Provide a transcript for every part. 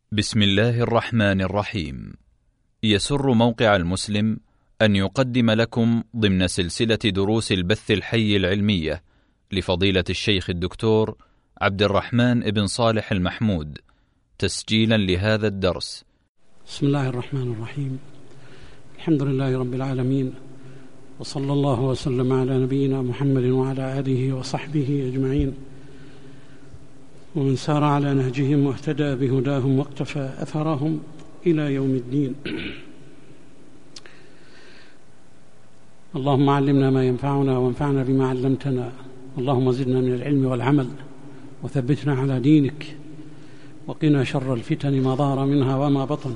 بسم الله الرحمن الرحيم. يسر موقع المسلم أن يقدم لكم ضمن سلسلة دروس البث الحي العلمية لفضيلة الشيخ الدكتور عبد الرحمن بن صالح المحمود تسجيلا لهذا الدرس. بسم الله الرحمن الرحيم. الحمد لله رب العالمين، وصلى الله وسلم على نبينا محمد وعلى آله وصحبه أجمعين، ومن سار على نهجهم واهتدى بهداهم واقتفى أثرهم إلى يوم الدين. اللهم علمنا ما ينفعنا وانفعنا بما علمتنا، اللهم زدنا من العلم والعمل وثبتنا على دينك، وقنا شر الفتن ما ظهر منها وما بطن.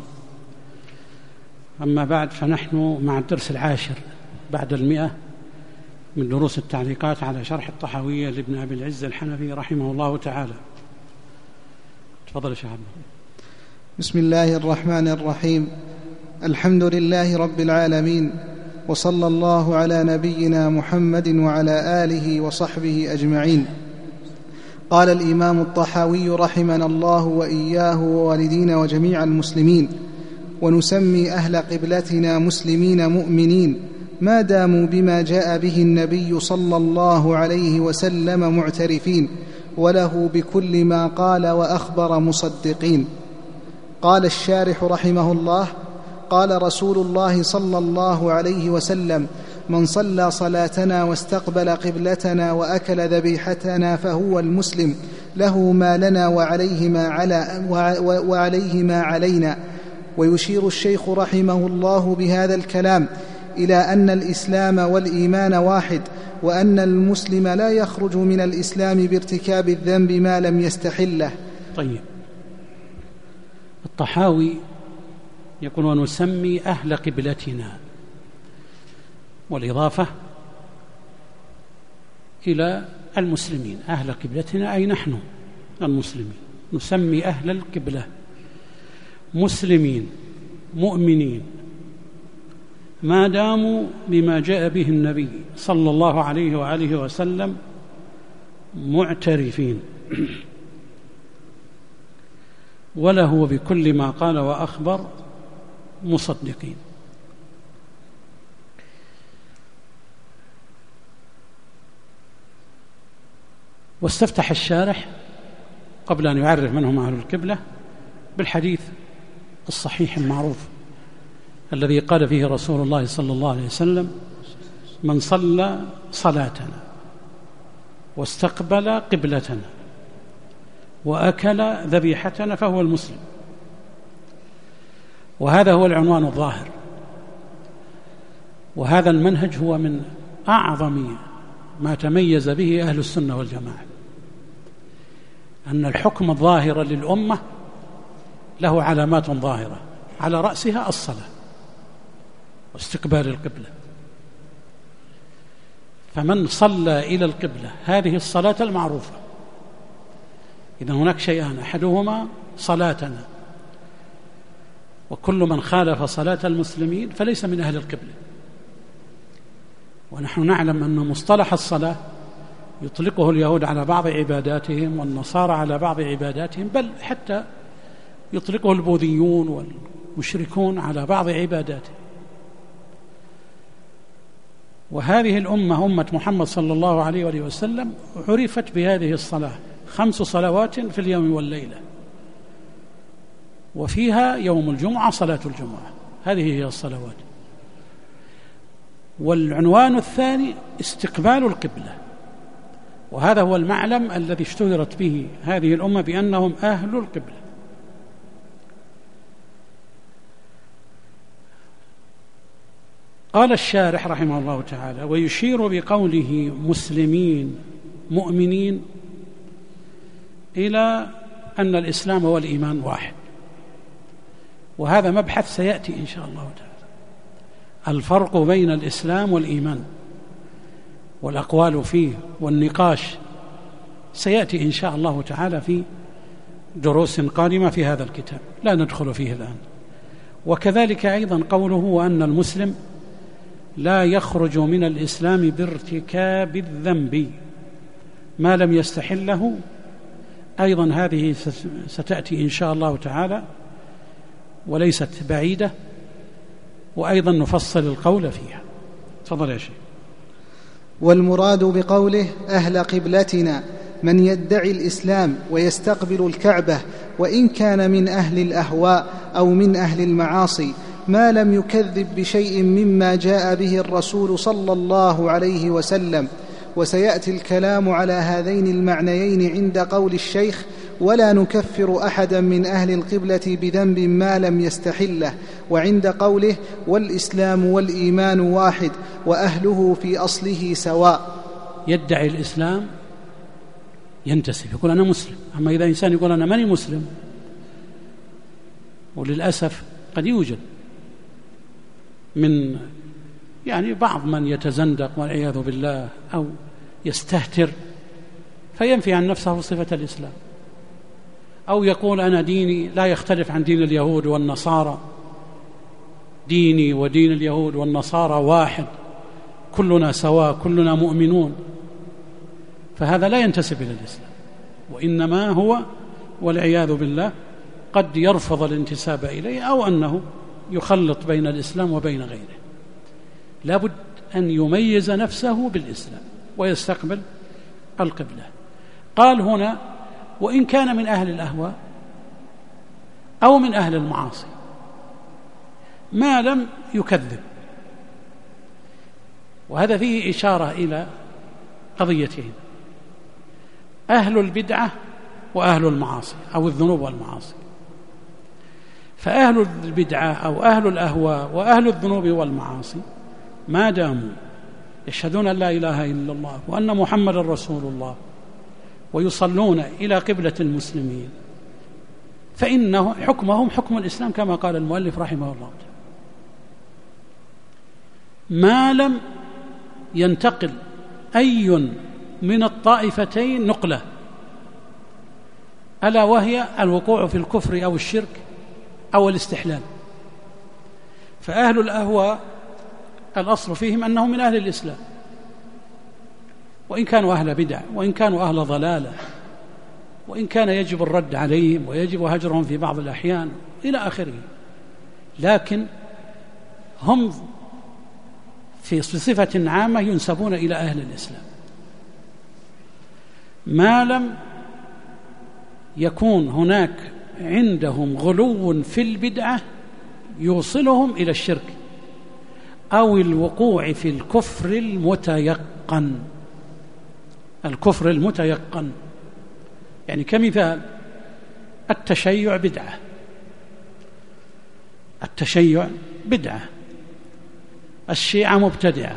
أما بعد، فنحن مع الدرس 10 بعد 100 من دروس التعليقات على شرح الطحاوية لابن أبي العز الحنفي رحمه الله تعالى. تفضل يا شيخ. بسم الله الرحمن الرحيم. الحمد لله رب العالمين، وصلى الله على نبينا محمد وعلى آله وصحبه أجمعين. قال الإمام الطحاوي رحمنا الله وإياه ووالدينا وجميع المسلمين: ونسمي أهل قبلتنا مسلمين مؤمنين ما داموا بما جاء به النبي صلى الله عليه وسلم معترفين، وله بكل ما قال وأخبر مصدقين. قال الشارح رحمه الله: قال رسول الله صلى الله عليه وسلم: من صلى صلاتنا واستقبل قبلتنا وأكل ذبيحتنا فهو المسلم، له ما لنا وعليه ما علينا. ويشير الشيخ رحمه الله بهذا الكلام إلى أن الإسلام والإيمان واحد، وأن المسلم لا يخرج من الإسلام بارتكاب الذنب ما لم يستحله. طيب، الطحاوي يقول: ونسمي أهل قبلتنا، والإضافة إلى المسلمين. أهل قبلتنا أي نحن المسلمين، نسمي أهل القبلة مسلمين مؤمنين ما داموا بما جاء به النبي صلى الله عليه وآله وسلم معترفين، وله بكل ما قال وأخبر مصدقين. واستفتح الشارح قبل أن يعرف من هم أهل القبلة بالحديث الصحيح المعروف الذي قال فيه رسول الله صلى الله عليه وسلم: من صلى صلاتنا واستقبل قبلتنا وأكل ذبيحتنا فهو المسلم. وهذا هو العنوان الظاهر، وهذا المنهج هو من أعظم ما تميز به أهل السنة والجماعة، أن الحكم الظاهر للأمة له علامات ظاهرة، على رأسها الصلاة واستقبال القبلة. فمن صلى إلى القبلة هذه الصلاة المعروفة، إذن هناك شيئان: أحدهما صلاتنا، وكل من خالف صلاة المسلمين فليس من أهل القبلة. ونحن نعلم أن مصطلح الصلاة يطلقه اليهود على بعض عباداتهم، والنصارى على بعض عباداتهم، بل حتى يطلقه البوذيون والمشركون على بعض عباداتهم. وهذه الأمة أمة محمد صلى الله عليه وآله وسلم عرفت بهذه الصلاة: 5 صلوات في اليوم والليلة، وفيها يوم الجمعة صلاة الجمعة. هذه هي الصلوات. والعنوان الثاني استقبال القبلة، وهذا هو المعلم الذي اشتهرت به هذه الأمة بأنهم أهل القبلة. قال الشارح رحمه الله تعالى: ويشير بقوله مسلمين مؤمنين إلى أن الإسلام والإيمان واحد. وهذا مبحث سيأتي إن شاء الله تعالى، الفرق بين الإسلام والإيمان، والأقوال فيه والنقاش سيأتي إن شاء الله تعالى في دروس قادمة في هذا الكتاب، لا ندخل فيه الآن. وكذلك أيضا قوله: وأن المسلم لا يخرج من الإسلام بارتكاب الذنب ما لم يستحله، أيضا هذه ستأتي إن شاء الله تعالى وليست بعيدة، وأيضا نفصل القول فيها. تفضل يا شيخ. والمراد بقوله أهل قبلتنا من يدعي الإسلام ويستقبل الكعبة، وإن كان من أهل الأهواء أو من أهل المعاصي، ما لم يكذب بشيء مما جاء به الرسول صلى الله عليه وسلم. وسيأتي الكلام على هذين المعنيين عند قول الشيخ: ولا نكفر أحدا من أهل القبلة بذنب ما لم يستحله، وعند قوله: والإسلام والإيمان واحد وأهله في أصله سواء. يدعي الإسلام ينتسب، يقول أنا مسلم. أما إذا إنسان يقول أنا ماني مسلم، وللأسف قد يوجد من بعض من يتزندق والعياذ بالله أو يستهتر فينفي عن نفسه صفة الإسلام، أو يقول أنا ديني لا يختلف عن دين اليهود والنصارى، ديني ودين اليهود والنصارى واحد، كلنا سواء، كلنا مؤمنون. فهذا لا ينتسب إلى الإسلام، وإنما هو والعياذ بالله قد يرفض الانتساب إليه، أو أنه يخلط بين الإسلام وبين غيره. لا بد أن يميز نفسه بالإسلام ويستقبل القبلة. قال هنا: وإن كان من أهل الأهواء أو من أهل المعاصي ما لم يكذب. وهذا فيه إشارة إلى قضيتين: أهل البدعة وأهل المعاصي أو الذنوب والمعاصي. فأهل البدعة أو أهل الأهواء وأهل الذنوب والمعاصي ما داموا يشهدون أن لا إله إلا الله وأن محمد رسول الله ويصلون إلى قبلة المسلمين، فإنه حكمهم حكم الإسلام كما قال المؤلف رحمه الله تعالى، ما لم ينتقل أي من الطائفتين نقلة، ألا وهي الوقوع في الكفر أو الشرك أو الاستحلال. فأهل الأهواء الأصل فيهم أنهم من أهل الإسلام، وإن كانوا أهل بدع، وإن كانوا أهل ضلالة، وإن كان يجب الرد عليهم ويجب هجرهم في بعض الأحيان إلى آخره، لكن هم في صفة عامة ينسبون إلى أهل الإسلام ما لم يكون هناك عندهم غلو في البدعة يوصلهم إلى الشرك أو الوقوع في الكفر المتيقن. الكفر المتيقن يعني كمثال التشيع بدعة، التشيع بدعة، الشيعة مبتدعة،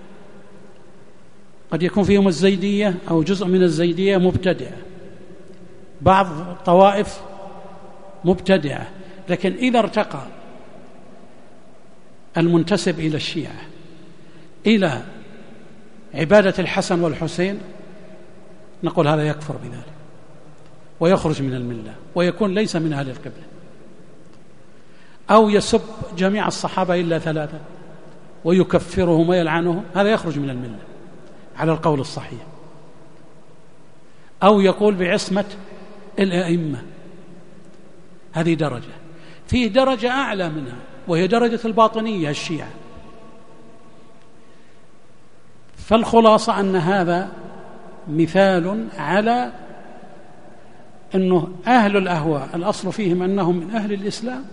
قد يكون فيهم الزيدية أو جزء من الزيدية مبتدعة، بعض الطوائف مبتدعة. لكن إذا ارتقى المنتسب إلى الشيعة إلى عبادة الحسن والحسين نقول هذا يكفر بذلك ويخرج من الملة ويكون ليس من أهل القبلة. أو يسب جميع الصحابة إلا 3 ويكفرهم ويلعنهم، هذا يخرج من الملة على القول الصحيح. أو يقول بعصمة الأئمة، هذه درجة. فيه درجة أعلى منها وهي درجة الباطنية الشيعة. فالخلاصة أن هذا مثال على أنه أهل الأهواء الأصل فيهم أنهم من أهل الإسلام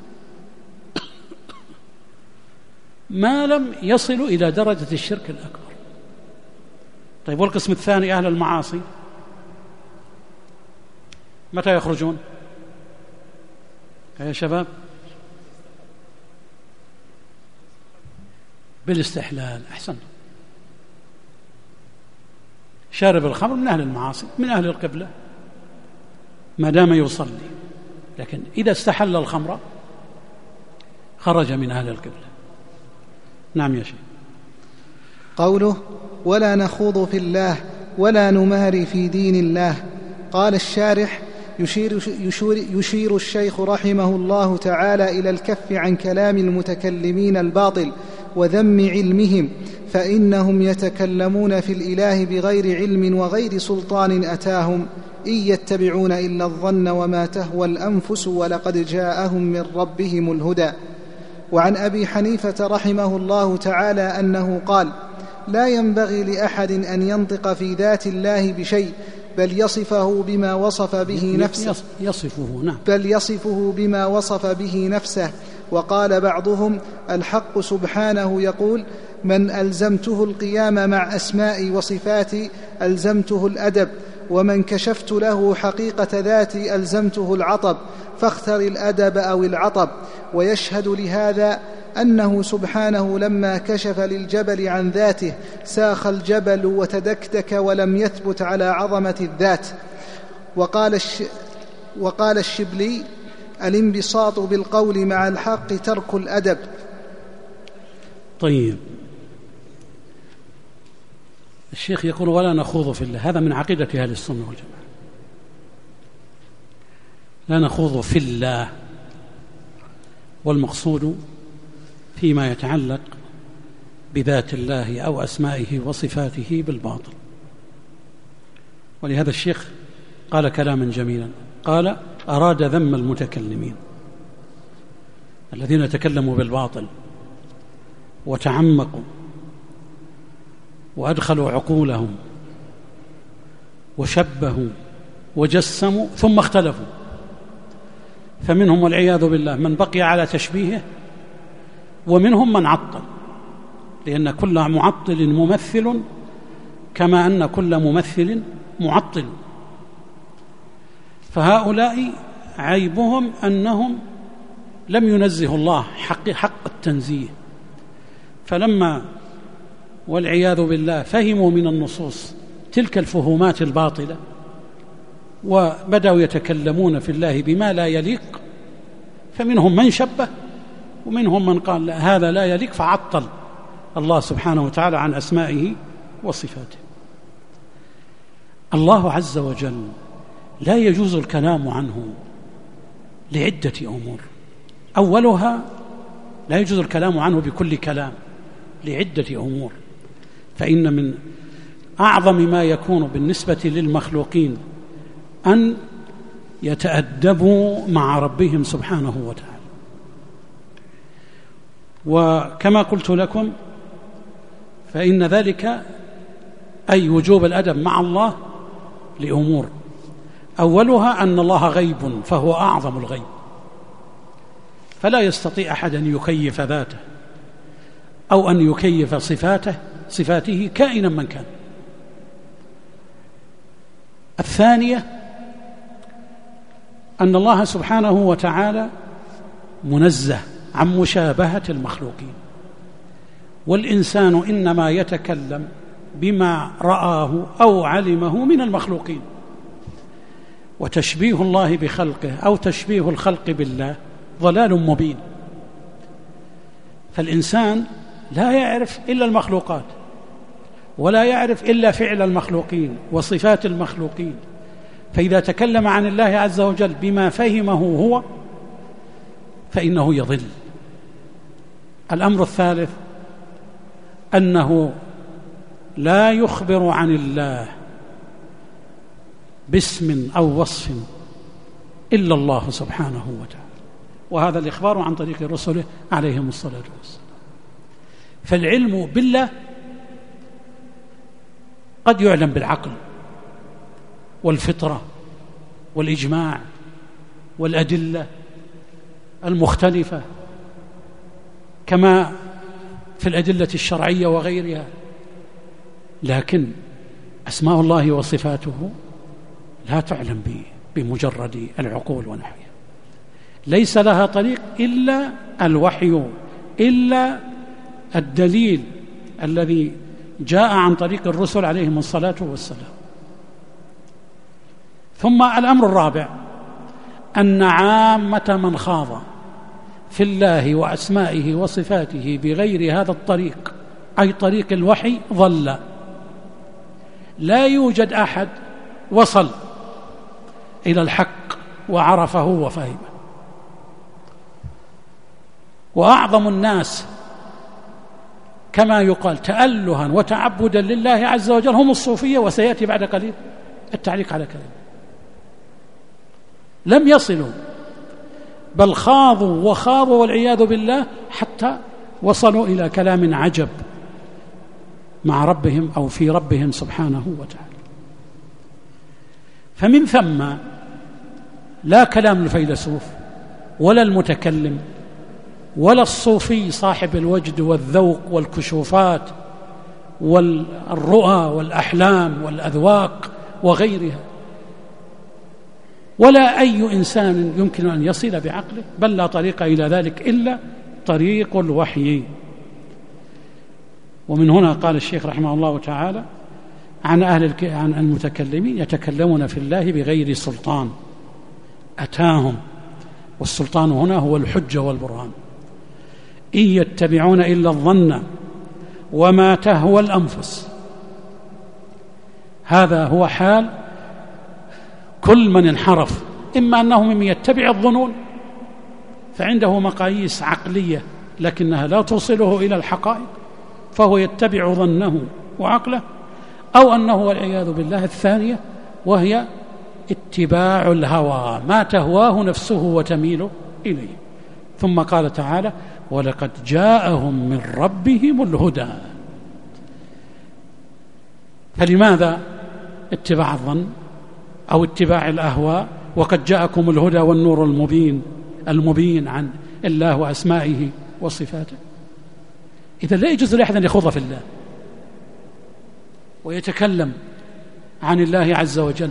ما لم يصلوا إلى درجة الشرك الأكبر. طيب والقسم الثاني أهل المعاصي متى يخرجون يا شباب؟ بالاستحلال. أحسن. شارب الخمر من أهل المعاصي من أهل القبلة ما دام يصلي، لكن إذا استحل الخمر خرج من أهل القبلة. نعم يا شيخ. قوله ولا نخوض في الله ولا نماري في دين الله. قال الشارح يشير الشيخ رحمه الله تعالى إلى الكف عن كلام المتكلمين الباطل وذم علمهم، فإنهم يتكلمون في الإله بغير علم وغير سلطان أتاهم، إن يتبعون إلا الظن وما تهوى الأنفس ولقد جاءهم من ربهم الهدى. وعن أبي حنيفة رحمه الله تعالى أنه قال: لا ينبغي لأحد أن ينطق في ذات الله بشيء بل يصفه بما وصف به نفسه بل يصفه بما وصف به نفسه. وقال بعضهم: الحق سبحانه يقول: من ألزمته القيام مع أسمائي وصفاتي ألزمته الأدب، ومن كشفت له حقيقة ذاتي ألزمته العطب، فاختر الأدب أو العطب. ويشهد لهذا أنه سبحانه لما كشف للجبل عن ذاته ساخ الجبل وتدكدك ولم يثبت على عظمة الذات. وقال الشبلي: الانبساط بالقول مع الحق ترك الأدب. طيب، الشيخ يقول: ولا نخوض في الله. هذا من عقيدة أهل السنة والجماعة، لا نخوض في الله، والمقصود فيما يتعلق بذات الله أو أسمائه وصفاته بالباطل. ولهذا الشيخ قال كلاما جميلا، قال: أراد ذم المتكلمين الذين تكلموا بالباطل وتعمقوا وأدخلوا عقولهم وشبهوا وجسموا ثم اختلفوا، فمنهم والعياذ بالله من بقي على تشبيهه، ومنهم من عطل، لأن كل معطل ممثل كما أن كل ممثل معطل. فهؤلاء عيبهم أنهم لم ينزهوا الله حق التنزيه، فلما والعياذ بالله فهموا من النصوص تلك الفهومات الباطلة وبدأوا يتكلمون في الله بما لا يليق، فمنهم من شبه ومنهم من قال لا، هذا لا يليق، فعطل الله سبحانه وتعالى عن أسمائه وصفاته. الله عز وجل لا يجوز الكلام عنه لعدة أمور. أولها لا يجوز الكلام عنه بكل كلام لعدة أمور، فإن من أعظم ما يكون بالنسبة للمخلوقين أن يتأدبوا مع ربهم سبحانه وتعالى. وكما قلت لكم فإن ذلك أي وجوب الأدب مع الله لأمور، أولها أن الله غيب فهو أعظم الغيب، فلا يستطيع أحد أن يكيف ذاته أو أن يكيف صفاته كائنا من كان. الثانية أن الله سبحانه وتعالى منزه عن مشابهة المخلوقين، والإنسان إنما يتكلم بما رآه أو علمه من المخلوقين، وتشبيه الله بخلقه أو تشبيه الخلق بالله ضلال مبين. فالإنسان لا يعرف إلا المخلوقات، ولا يعرف إلا فعل المخلوقين وصفات المخلوقين، فإذا تكلم عن الله عز وجل بما فهمه هو فإنه يضل. الأمر الثالث أنه لا يخبر عن الله باسم أو وصف إلا الله سبحانه وتعالى، وهذا الإخبار عن طريق رسله عليهم الصلاة والسلام. فالعلم بالله قد يعلم بالعقل والفطرة والإجماع والأدلة المختلفة كما في الأدلة الشرعية وغيرها، لكن أسماء الله وصفاته لا تعلم بمجرد العقول ونحوها، ليس لها طريق إلا الوحي، إلا الدليل الذي جاء عن طريق الرسل عليهم الصلاة والسلام. ثم الأمر الرابع أن عامة من خاض في الله وأسمائه وصفاته بغير هذا الطريق أي طريق الوحي ضل. لا يوجد أحد وصل إلى الحق وعرفه وفهمه. وأعظم الناس كما يقال تألها وتعبدا لله عز وجل هم الصوفية، وسيأتي بعد قليل التعليق على كلام. لم يصلوا، بل خاضوا وخاضوا والعياذ بالله حتى وصلوا إلى كلام عجب مع ربهم أو في ربهم سبحانه وتعالى. فمن ثم لا كلام الفيلسوف ولا المتكلم ولا الصوفي صاحب الوجد والذوق والكشوفات والرؤى والأحلام والأذواق وغيرها، ولا أي إنسان يمكن أن يصل بعقله، بل لا طريق إلى ذلك إلا طريق الوحي. ومن هنا قال الشيخ رحمه الله تعالى عن المتكلمين: يتكلمون في الله بغير سلطان أتاهم، والسلطان هنا هو الحجة والبرهان. إن يتبعون إلا الظن وما تهوى الأنفس. هذا هو حال كل من انحرف، إما أنه ممن يتبع الظنون فعنده مقاييس عقلية لكنها لا توصله إلى الحقائق فهو يتبع ظنه وعقله، أو أنه والعياذ بالله الثانية وهي اتباع الهوى، ما تهواه نفسه وتميل إليه. ثم قال تعالى: ولقد جاءهم من ربهم الهدى. فلماذا اتباع الظن أو اتباع الأهواء وقد جاءكم الهدى والنور المبين عن الله وأسمائه وصفاته؟ إذا لا يجوز لأحد أن يخوض في الله ويتكلم عن الله عز وجل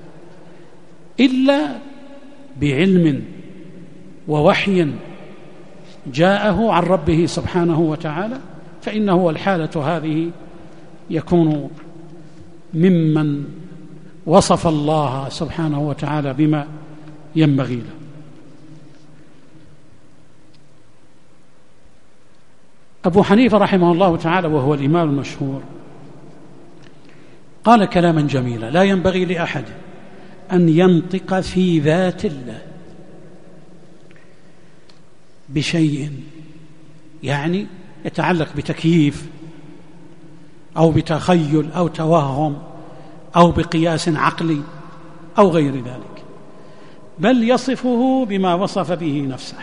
إلا بعلم ووحي جاءه عن ربه سبحانه وتعالى، فإنه الحالة هذه يكون ممن وصف الله سبحانه وتعالى بما ينبغي له. أبو حنيفة رحمه الله تعالى وهو الإمام المشهور قال كلاما جميلا: لا ينبغي لأحد أن ينطق في ذات الله بشيء يعني يتعلق بتكييف أو بتخيل أو توهم أو بقياس عقلي أو غير ذلك، بل يصفه بما وصف به نفسه.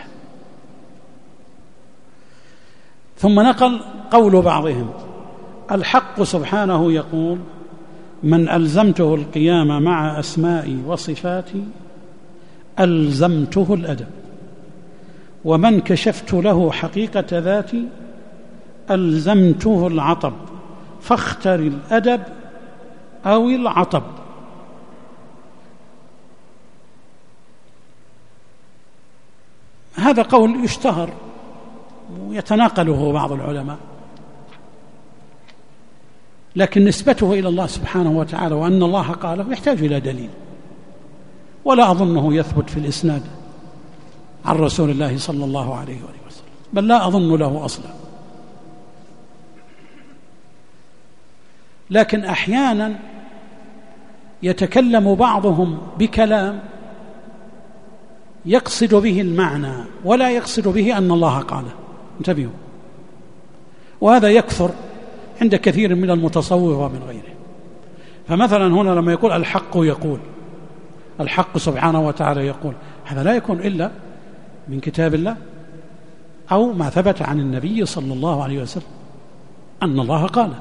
ثم نقل قول بعضهم: الحق سبحانه يقول: من ألزمته القيام مع أسمائي وصفاتي ألزمته الأدب، ومن كشفت له حقيقة ذاتي ألزمته العطب، فاختر الأدب أو العطب. هذا قول يشتهر ويتناقله بعض العلماء، لكن نسبته إلى الله سبحانه وتعالى وأن الله قاله يحتاج إلى دليل، ولا أظنه يثبت في الإسناد عن رسول الله صلى الله عليه وسلم، بل لا أظن له أصلا. لكن أحيانا يتكلم بعضهم بكلام يقصد به المعنى ولا يقصد به أن الله قاله، انتبهوا، وهذا يكثر عند كثير من المتصوف ومن غيره. فمثلا هنا لما يقول الحق يقول، الحق سبحانه وتعالى يقول، هذا لا يكون إلا من كتاب الله أو ما ثبت عن النبي صلى الله عليه وسلم أن الله قاله،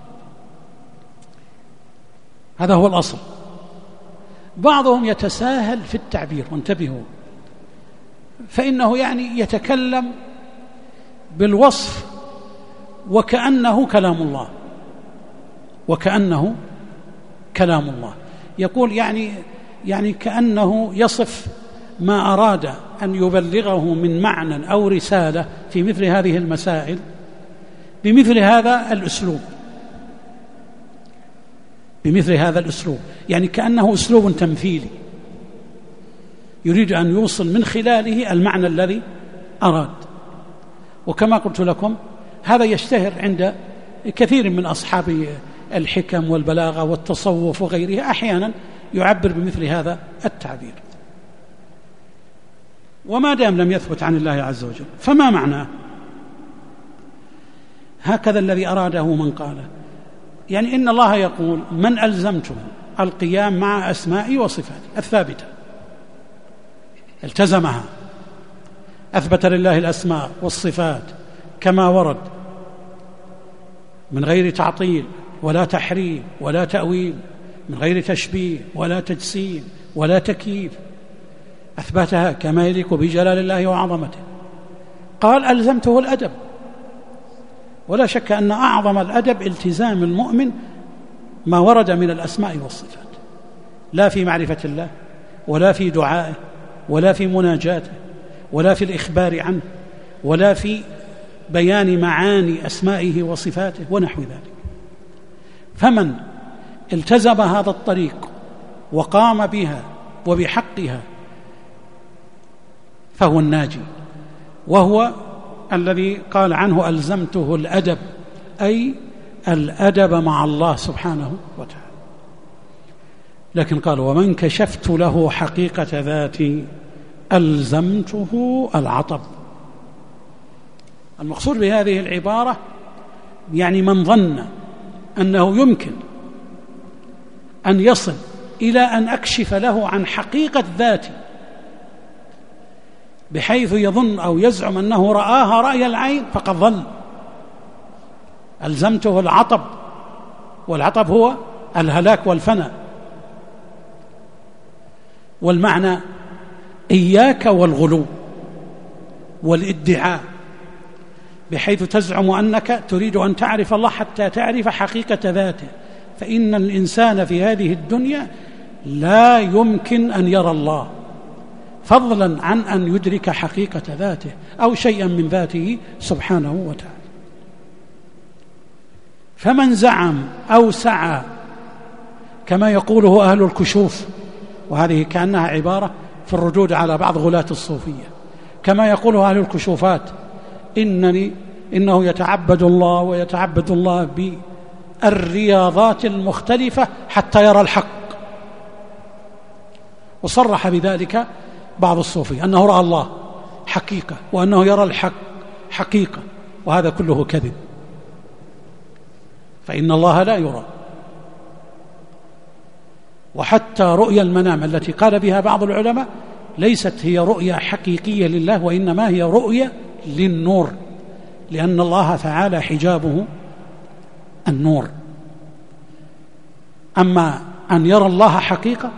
هذا هو الأصل. بعضهم يتساهل في التعبير، وانتبهوا، فإنه يعني يتكلم بالوصف وكأنه كلام الله، وكأنه كلام الله، يقول يعني كأنه يصف ما أراد أن يبلغه من معنى أو رسالة في مثل هذه المسائل بمثل هذا الأسلوب، بمثل هذا الأسلوب، يعني كأنه أسلوب تمثيلي يريد أن يوصل من خلاله المعنى الذي أراد. وكما قلت لكم هذا يشتهر عند كثير من أصحاب الحكم والبلاغة والتصوف وغيرها، أحيانا يعبر بمثل هذا التعبير. وما دام لم يثبت عن الله عز وجل فما معناه؟ هكذا الذي أراده من قاله، يعني إن الله يقول: من ألزمته القيام مع أسمائي وصفاتي الثابتة، التزمها، أثبت لله الأسماء والصفات كما ورد من غير تعطيل ولا تحريف ولا تأويل، من غير تشبيه ولا تجسيم ولا تكييف، أثبتها كما يليق بجلال الله وعظمته. قال ألزمته الأدب، ولا شك أن أعظم الأدب التزام المؤمن ما ورد من الأسماء والصفات، لا في معرفة الله ولا في دعائه ولا في مناجاته ولا في الإخبار عنه ولا في بيان معاني أسمائه وصفاته ونحو ذلك. فمن التزم هذا الطريق وقام بها وبحقها فهو الناجي، وهو الذي قال عنه ألزمته الأدب، أي الأدب مع الله سبحانه وتعالى. لكن قال ومن كشفت له حقيقة ذاتي ألزمته العطب. المقصود بهذه العبارة يعني من ظن أنه يمكن أن يصل إلى أن أكشف له عن حقيقة ذاتي بحيث يظن أو يزعم أنه رآها رأي العين فقد ضل. ألزمته العطب، والعطب هو الهلاك والفناء. والمعنى إياك والغلو والادعاء بحيث تزعم أنك تريد أن تعرف الله حتى تعرف حقيقة ذاته، فإن الإنسان في هذه الدنيا لا يمكن أن يرى الله فضلا عن أن يدرك حقيقة ذاته أو شيئا من ذاته سبحانه وتعالى. فمن زعم أو سعى كما يقوله أهل الكشوف، وهذه كأنها عبارة في الردود على بعض غلاة الصوفية، كما يقوله أهل الكشوفات إنه يتعبد الله ويتعبد الله بالرياضات المختلفة حتى يرى الحق. وصرح بذلك بعض الصوفية أنه رأى الله حقيقة وأنه يرى الحق حقيقة، وهذا كله كذب، فإن الله لا يرى. وحتى رؤيا المنام التي قال بها بعض العلماء ليست هي رؤيا حقيقية لله، وإنما هي رؤيا للنور، لأن الله تعالى حجابه النور. أما أن يرى الله حقيقة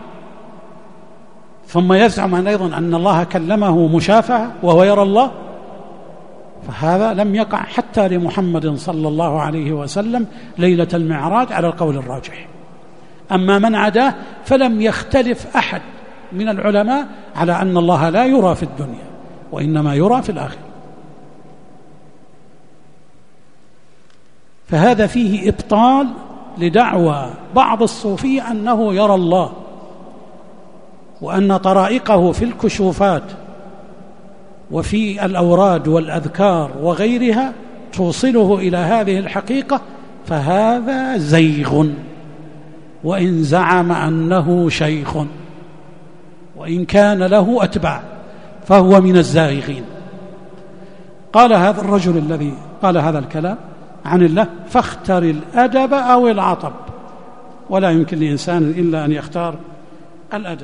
ثم يزعم أيضا أن الله كلمه مشافهة وهو يرى الله، فهذا لم يقع حتى لمحمد صلى الله عليه وسلم ليلة المعراج على القول الراجح. أما من عداه فلم يختلف أحد من العلماء على أن الله لا يرى في الدنيا وإنما يرى في الآخرة. فهذا فيه إبطال لدعوى بعض الصوفية أنه يرى الله، وأن طرائقه في الكشوفات وفي الأوراد والأذكار وغيرها توصله إلى هذه الحقيقة، فهذا زيغ، وإن زعم أنه شيخ وإن كان له أتباع فهو من الزائغين. قال هذا الرجل الذي قال هذا الكلام عن الله فاختر الأدب أو العطب، ولا يمكن لإنسان إلا أن يختار الأدب.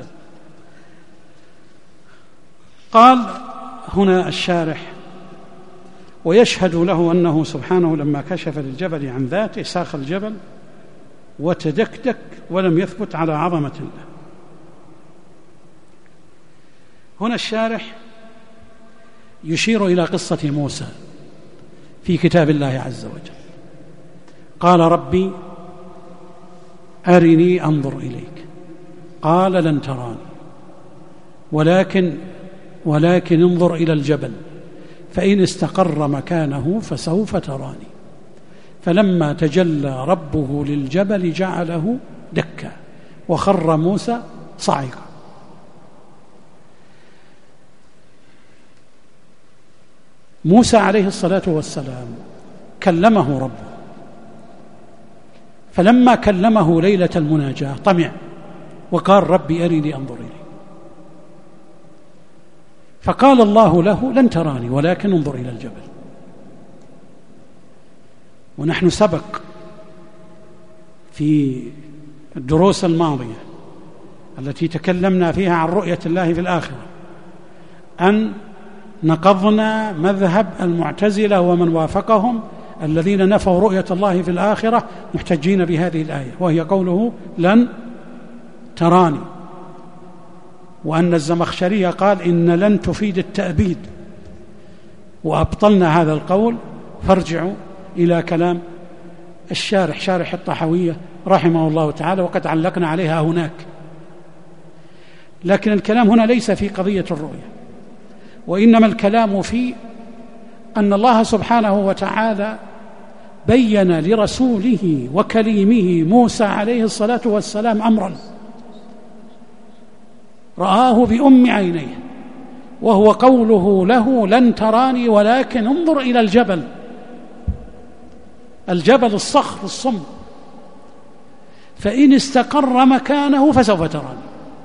قال هنا الشارح ويشهد له أنه سبحانه لما كشف للجبل عن ذاته ساخ الجبل وتدكدك ولم يثبت على عظمة الله. هنا الشارح يشير إلى قصة موسى في كتاب الله عز وجل. قال ربي أرني أنظر إليك، قال لن تراني ولكن انظر إلى الجبل فإن استقر مكانه فسوف تراني. فلما تجلى ربه للجبل جعله دكا وخر موسى صعقا. موسى عليه الصلاة والسلام كلمه ربه، فلما كلمه ليلة المناجاة طمع وقال ربي أرني أنظر إليك، فقال الله له لن تراني ولكن انظر إلى الجبل. ونحن سبق في الدروس الماضية التي تكلمنا فيها عن رؤية الله في الآخرة أن نقضنا مذهب المعتزلة ومن وافقهم الذين نفوا رؤية الله في الآخرة محتجين بهذه الآية، وهي قوله لن تراني، وأن الزمخشري قال إن لن تفيد التأبيد، وأبطلنا هذا القول. فارجعوا إلى كلام الشارح شارح الطحاوية رحمه الله تعالى، وقد علقنا عليها هناك. لكن الكلام هنا ليس في قضية الرؤية، وإنما الكلام في أن الله سبحانه وتعالى بين لرسوله وكليمه موسى عليه الصلاة والسلام أمرا رآه بأم عينيه، وهو قوله له لن تراني ولكن انظر إلى الجبل الصخر الصم، فإن استقر مكانه فسوف تراني.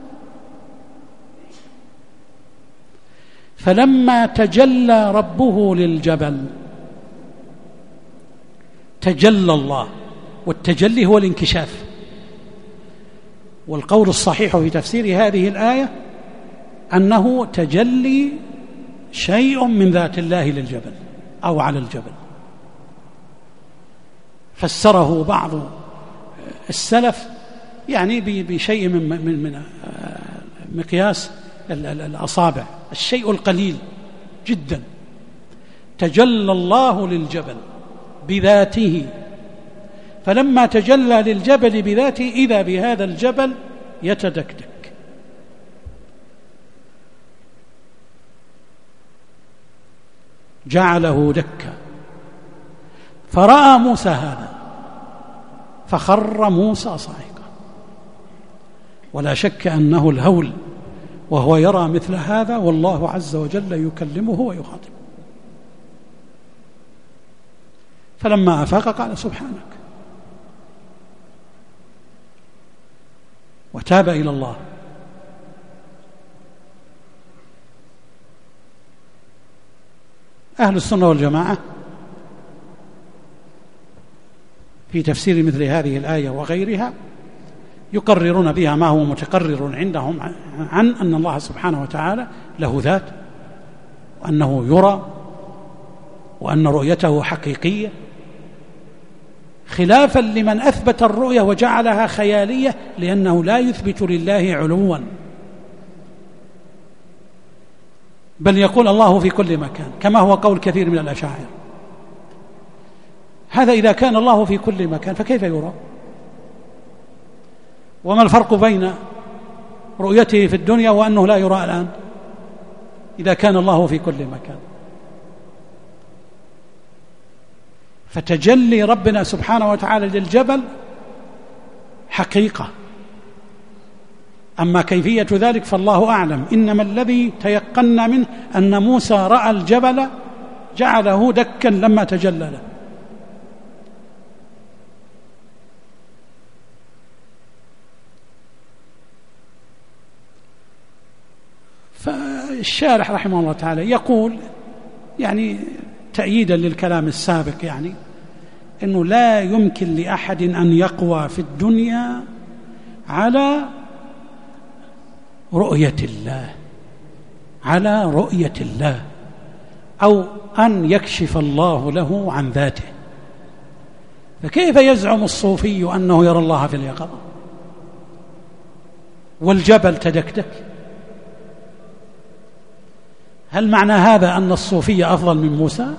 فلما تجلى ربه للجبل تجلى الله، والتجلي هو الانكشاف. والقول الصحيح في تفسير هذه الآية أنه تجلي شيء من ذات الله للجبل أو على الجبل. فسره بعض السلف يعني بشيء من مقياس الأصابع، الشيء القليل جدا. تجلى الله للجبل بذاته، فلما تجلى للجبل بذاته إذا بهذا الجبل يتدكدك. جعله دكا، فرأى موسى هذا فخر موسى صاعقا. ولا شك أنه الهول وهو يرى مثل هذا، والله عز وجل يكلمه ويخاطبه. فلما أفاق قال سبحانك، وتاب إلى الله. أهل السنة والجماعة في تفسير مثل هذه الآية وغيرها يقررون بها ما هو متقرر عندهم عن أن الله سبحانه وتعالى له ذات، وأنه يرى، وأن رؤيته حقيقية، خلافا لمن أثبت الرؤية وجعلها خيالية، لأنه لا يثبت لله علوا، بل يقول الله في كل مكان، كما هو قول كثير من الأشاعرة. هذا إذا كان الله في كل مكان فكيف يرى؟ وما الفرق بين رؤيته في الدنيا وأنه لا يرى الآن إذا كان الله في كل مكان؟ فتجلي ربنا سبحانه وتعالى للجبل حقيقة، أما كيفية ذلك فالله أعلم. إنما الذي تيقنا منه أن موسى رأى الجبل جعله دكا لما تجلى له. فالشارح رحمه الله تعالى يقول يعني تأييدا للكلام السابق، يعني أنه لا يمكن لأحد أن يقوى في الدنيا على رؤية الله أو أن يكشف الله له عن ذاته. فكيف يزعم الصوفي أنه يرى الله في اليقظة والجبل تدكدك؟ هل معنى هذا أن الصوفي أفضل من موسى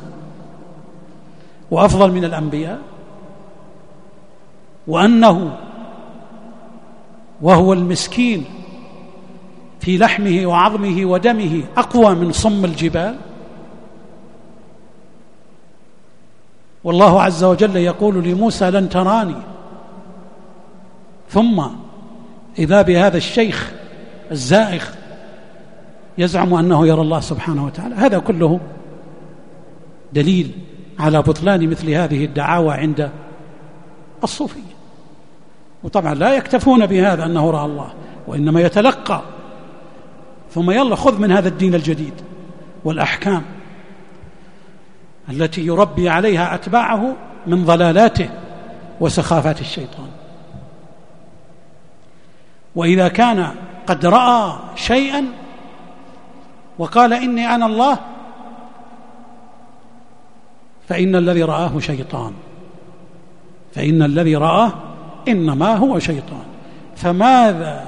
وأفضل من الأنبياء، وأنه وهو المسكين في لحمه وعظمه ودمه أقوى من صم الجبال؟ والله عز وجل يقول لموسى لن تراني، ثم إذا بهذا الشيخ الزائغ يزعم أنه يرى الله سبحانه وتعالى. هذا كله دليل على بطلان مثل هذه الدعاوى عند الصوفية. وطبعا لا يكتفون بهذا أنه رأى الله، وإنما يتلقى، ثم يلا خذ من هذا الدين الجديد والأحكام التي يربي عليها أتباعه من ضلالاته وسخافات الشيطان. وإذا كان قد رأى شيئا وقال إني أنا الله، فإن الذي رآه شيطان، فإن الذي رآه إنما هو شيطان. فماذا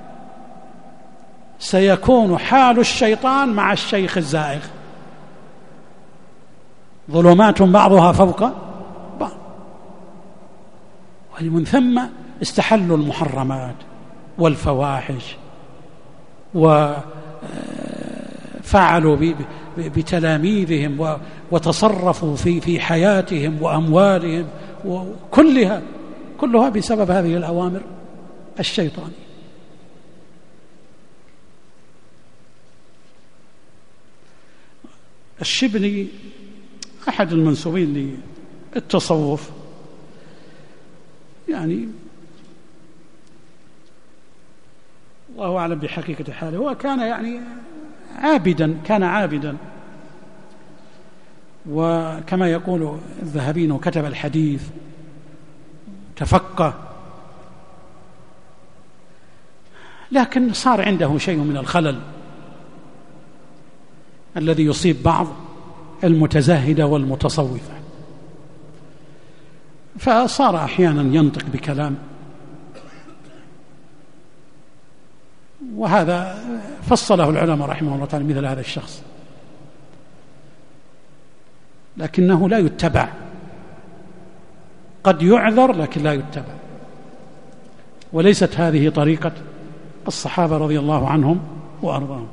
سيكون حال الشيطان مع الشيخ الزائغ؟ ظلمات بعضها فوق بعض. ومن ثم استحلوا المحرمات والفواحش، وفعلوا بتلاميذهم وتصرفوا في حياتهم وأموالهم، كلها بسبب هذه الأوامر الشيطانية. الشبلي أحد المنسوبين للتصوف، يعني الله أعلم بحقيقة حاله، هو كان يعني كان عابدا، وكما يقول الذهبي كتب الحديث، تفقه، لكن صار عنده شيء من الخلل الذي يصيب بعض المتزاهدة والمتصوفة، فصار أحيانا ينطق بكلام، وهذا فصله العلماء رحمه الله تعالى مثل هذا الشخص، لكنه لا يتبع، قد يعذر لكن لا يتبع، وليست هذه طريقة الصحابة رضي الله عنهم وأرضاهم.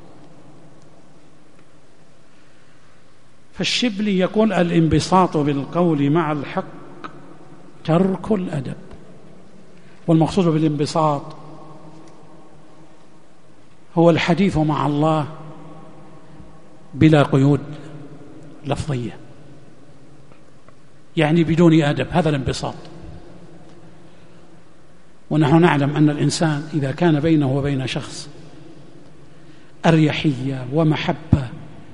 فالشبلي يقول: الانبساط بالقول مع الحق ترك الأدب. والمقصود بالانبساط هو الحديث مع الله بلا قيود لفظية، يعني بدون أدب، هذا الانبساط. ونحن نعلم أن الإنسان إذا كان بينه وبين شخص أريحية ومحبة،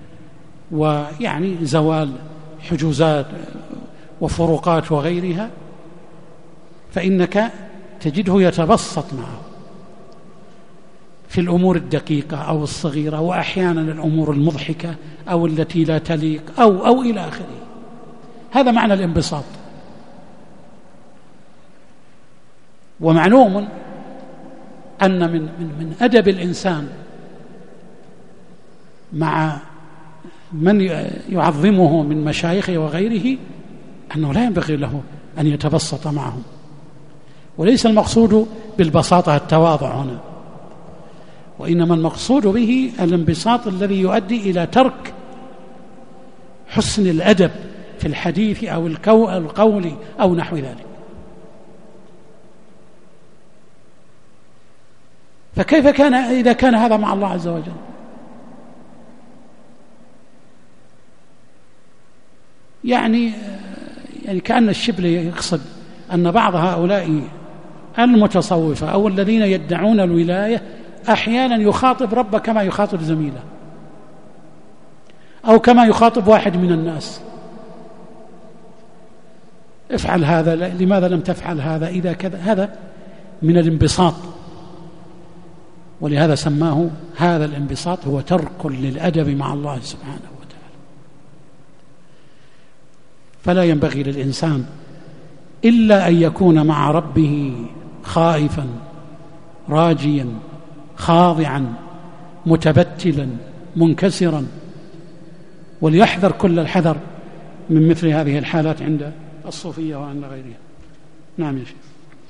ويعني زوال حجوزات وفروقات وغيرها، فإنك تجده يتبسط معه في الأمور الدقيقة أو الصغيرة، وأحيانا الأمور المضحكة أو التي لا تليق أو إلى آخره. هذا معنى الانبساط. ومعلوم أن من أدب الإنسان مع من يعظمه من مشايخه وغيره أنه لا ينبغي له أن يتبسط معهم، وليس المقصود بالبساطة التواضع هنا، وإنما المقصود به الانبساط الذي يؤدي إلى ترك حسن الأدب في الحديث أو القول أو نحو ذلك. فكيف كان إذا كان هذا مع الله عز وجل؟ يعني كأن الشبلي يقصد أن بعض هؤلاء المتصوفة أو الذين يدعون الولاية أحيانا يخاطب ربه كما يخاطب زميله، أو كما يخاطب واحد من الناس: افعل هذا، لماذا لم تفعل هذا، إذا كذا. هذا من الانبساط، ولهذا سماه هذا الانبساط هو ترك للأدب مع الله سبحانه وتعالى. فلا ينبغي للإنسان إلا أن يكون مع ربه خائفا راجيا خاضعا متبتلا منكسرا، وليحذر كل الحذر من مثل هذه الحالات عند الصوفية وعند غيرها. نعم يا شيخ.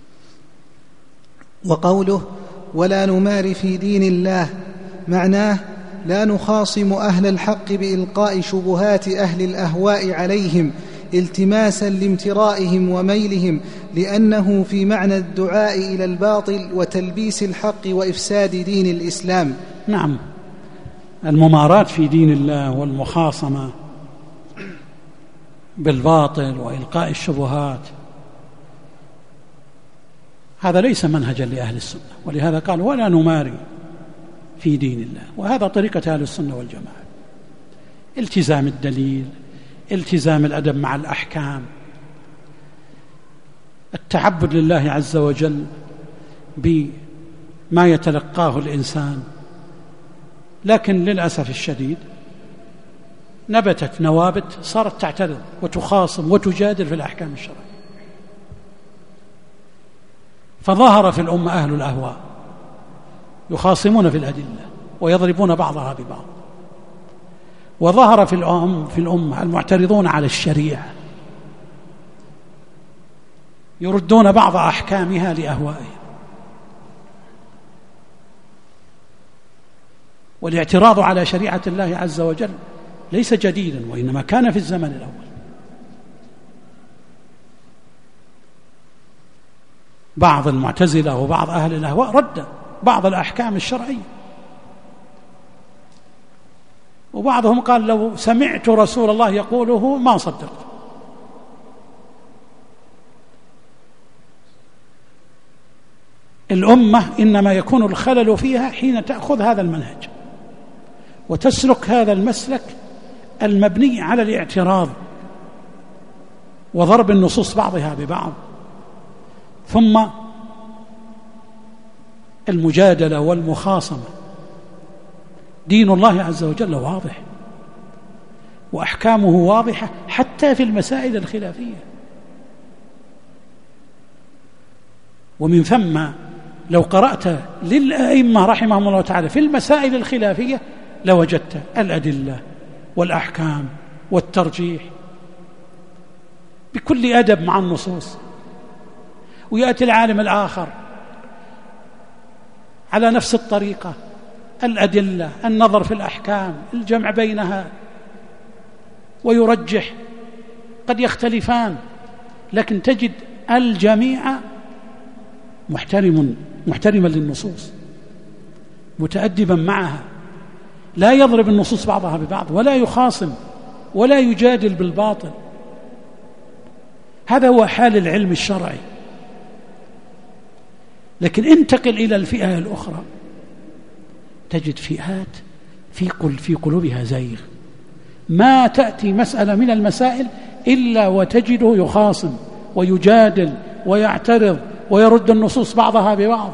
وقوله: ولا نمار في دين الله، معناه لا نخاصم أهل الحق بإلقاء شبهات أهل الأهواء عليهم التماسا لامترائهم وميلهم، لأنه في معنى الدعاء إلى الباطل وتلبيس الحق وإفساد دين الإسلام. نعم، الممارات في دين الله والمخاصمة بالباطل وإلقاء الشبهات هذا ليس منهجا لأهل السنة، ولهذا قال: ولا نماري في دين الله. وهذا طريقة أهل السنة والجماعة: التزام الدليل، التزام الأدب مع الأحكام، التعبد لله عز وجل بما يتلقاه الإنسان لكن للأسف الشديد نبتت نوابت صارت تعترض وتخاصم وتجادل في الأحكام الشرعية، فظهر في الأمة أهل الأهواء يخاصمون في الأدلة ويضربون بعضها ببعض، وظهر في الأمة المعترضون على الشريعة يردون بعض أحكامها لأهوائهم. والاعتراض على شريعة الله عز وجل ليس جديدا، وإنما كان في الزمن الأول. بعض المعتزلة وبعض أهل الأهواء رد بعض الأحكام الشرعية، وبعضهم قال لو سمعت رسول الله يقوله ما صدقت. الأمة إنما يكون الخلل فيها حين تأخذ هذا المنهج وتسلك هذا المسلك المبني على الاعتراض وضرب النصوص بعضها ببعض، ثم المجادلة والمخاصمة. دين الله عز وجل واضح وأحكامه واضحة حتى في المسائل الخلافية، ومن ثم لو قرأت للأئمة رحمهم الله تعالى في المسائل الخلافية لوجدت الأدلة والأحكام والترجيح بكل أدب مع النصوص. ويأتي العالم الآخر على نفس الطريقة، الأدلة، النظر في الأحكام، الجمع بينها، ويرجح. قد يختلفان، لكن تجد الجميع محترما للنصوص، متأدبا معها، لا يضرب النصوص بعضها ببعض، ولا يخاصم، ولا يجادل بالباطل. هذا هو حال العلم الشرعي. لكن انتقل إلى الفئة الأخرى تجد فئات في قلوبها زيغ، ما تأتي مسألة من المسائل إلا وتجده يخاصم ويجادل ويعترض ويرد النصوص بعضها ببعض،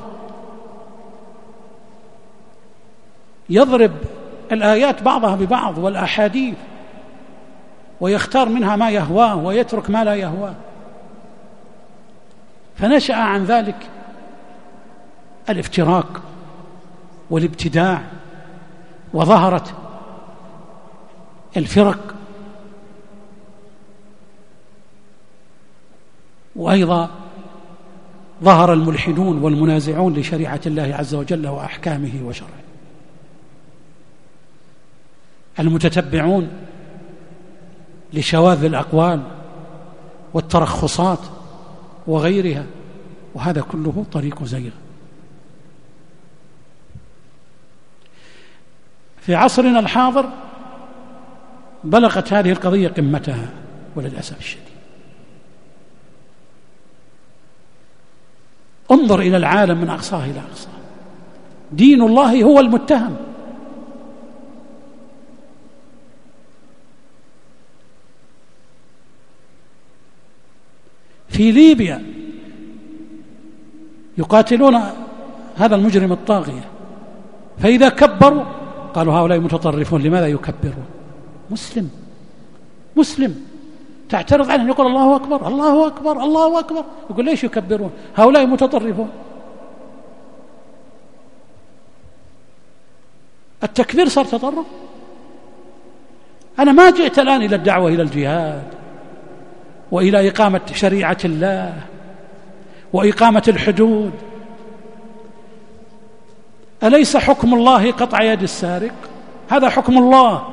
يضرب الآيات بعضها ببعض والأحاديث، ويختار منها ما يهواه ويترك ما لا يهواه. فنشأ عن ذلك الافتراق والابتداع، وظهرت الفرق، وأيضا ظهر الملحدون والمنازعون لشريعة الله عز وجل وأحكامه وشرعه، المتتبعون لشواذ الأقوال والترخصات وغيرها، وهذا كله طريق زيغ. في عصرنا الحاضر بلغت هذه القضية قمتها وللأسف الشديد. انظر إلى العالم من أقصاه إلى أقصاه، دين الله هو المتهم. في ليبيا يقاتلون هذا المجرم الطاغية، فإذا كبروا قالوا هؤلاء متطرفون. لماذا يكبرون؟ مسلم تعترض عنه يقول الله أكبر الله أكبر الله أكبر، يقول ليش يكبرون؟ هؤلاء متطرفون. التكبير صار تطرف. أنا ما جئت الآن إلى الدعوة إلى الجهاد وإلى إقامة شريعة الله وإقامة الحدود. أليس حكم الله قطع يد السارق؟ هذا حكم الله،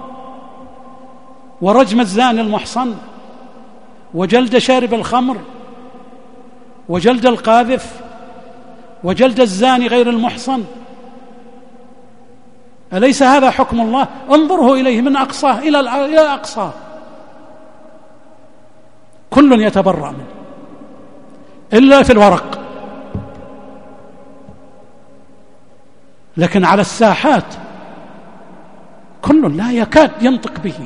ورجم الزاني المحصن، وجلد شارب الخمر، وجلد القاذف، وجلد الزاني غير المحصن. أليس هذا حكم الله؟ انظره إليه من أقصاه إلى أقصاه، كل يتبرأ منه إلا في الورق. لكن على الساحات كل لا يكاد ينطق به،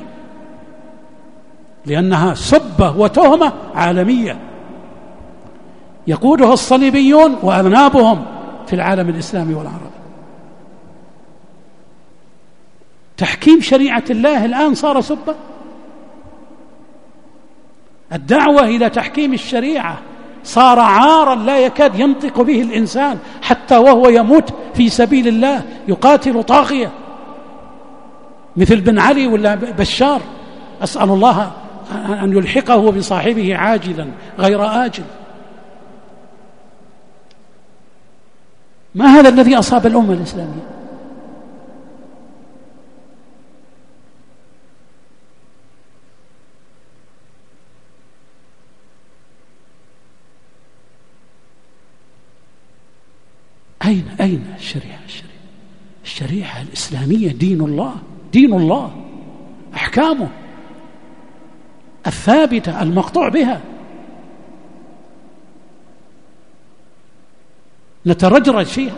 لأنها سبة وتهمة عالمية يقودها الصليبيون وأذنابهم في العالم الإسلامي والعربي. تحكيم شريعة الله الآن صار سبا. الدعوة إلى تحكيم الشريعة صار عارا لا يكاد ينطق به الإنسان، حتى وهو يموت في سبيل الله يقاتل طاغية مثل بن علي ولا بشار، أسأل الله أن يلحقه بصاحبه عاجلا غير آجل. ما هذا الذي أصاب الأمة الإسلامية؟ أين الشريعة الإسلامية دين الله، أحكامه الثابتة المقطوع بها. نترجرج فيها.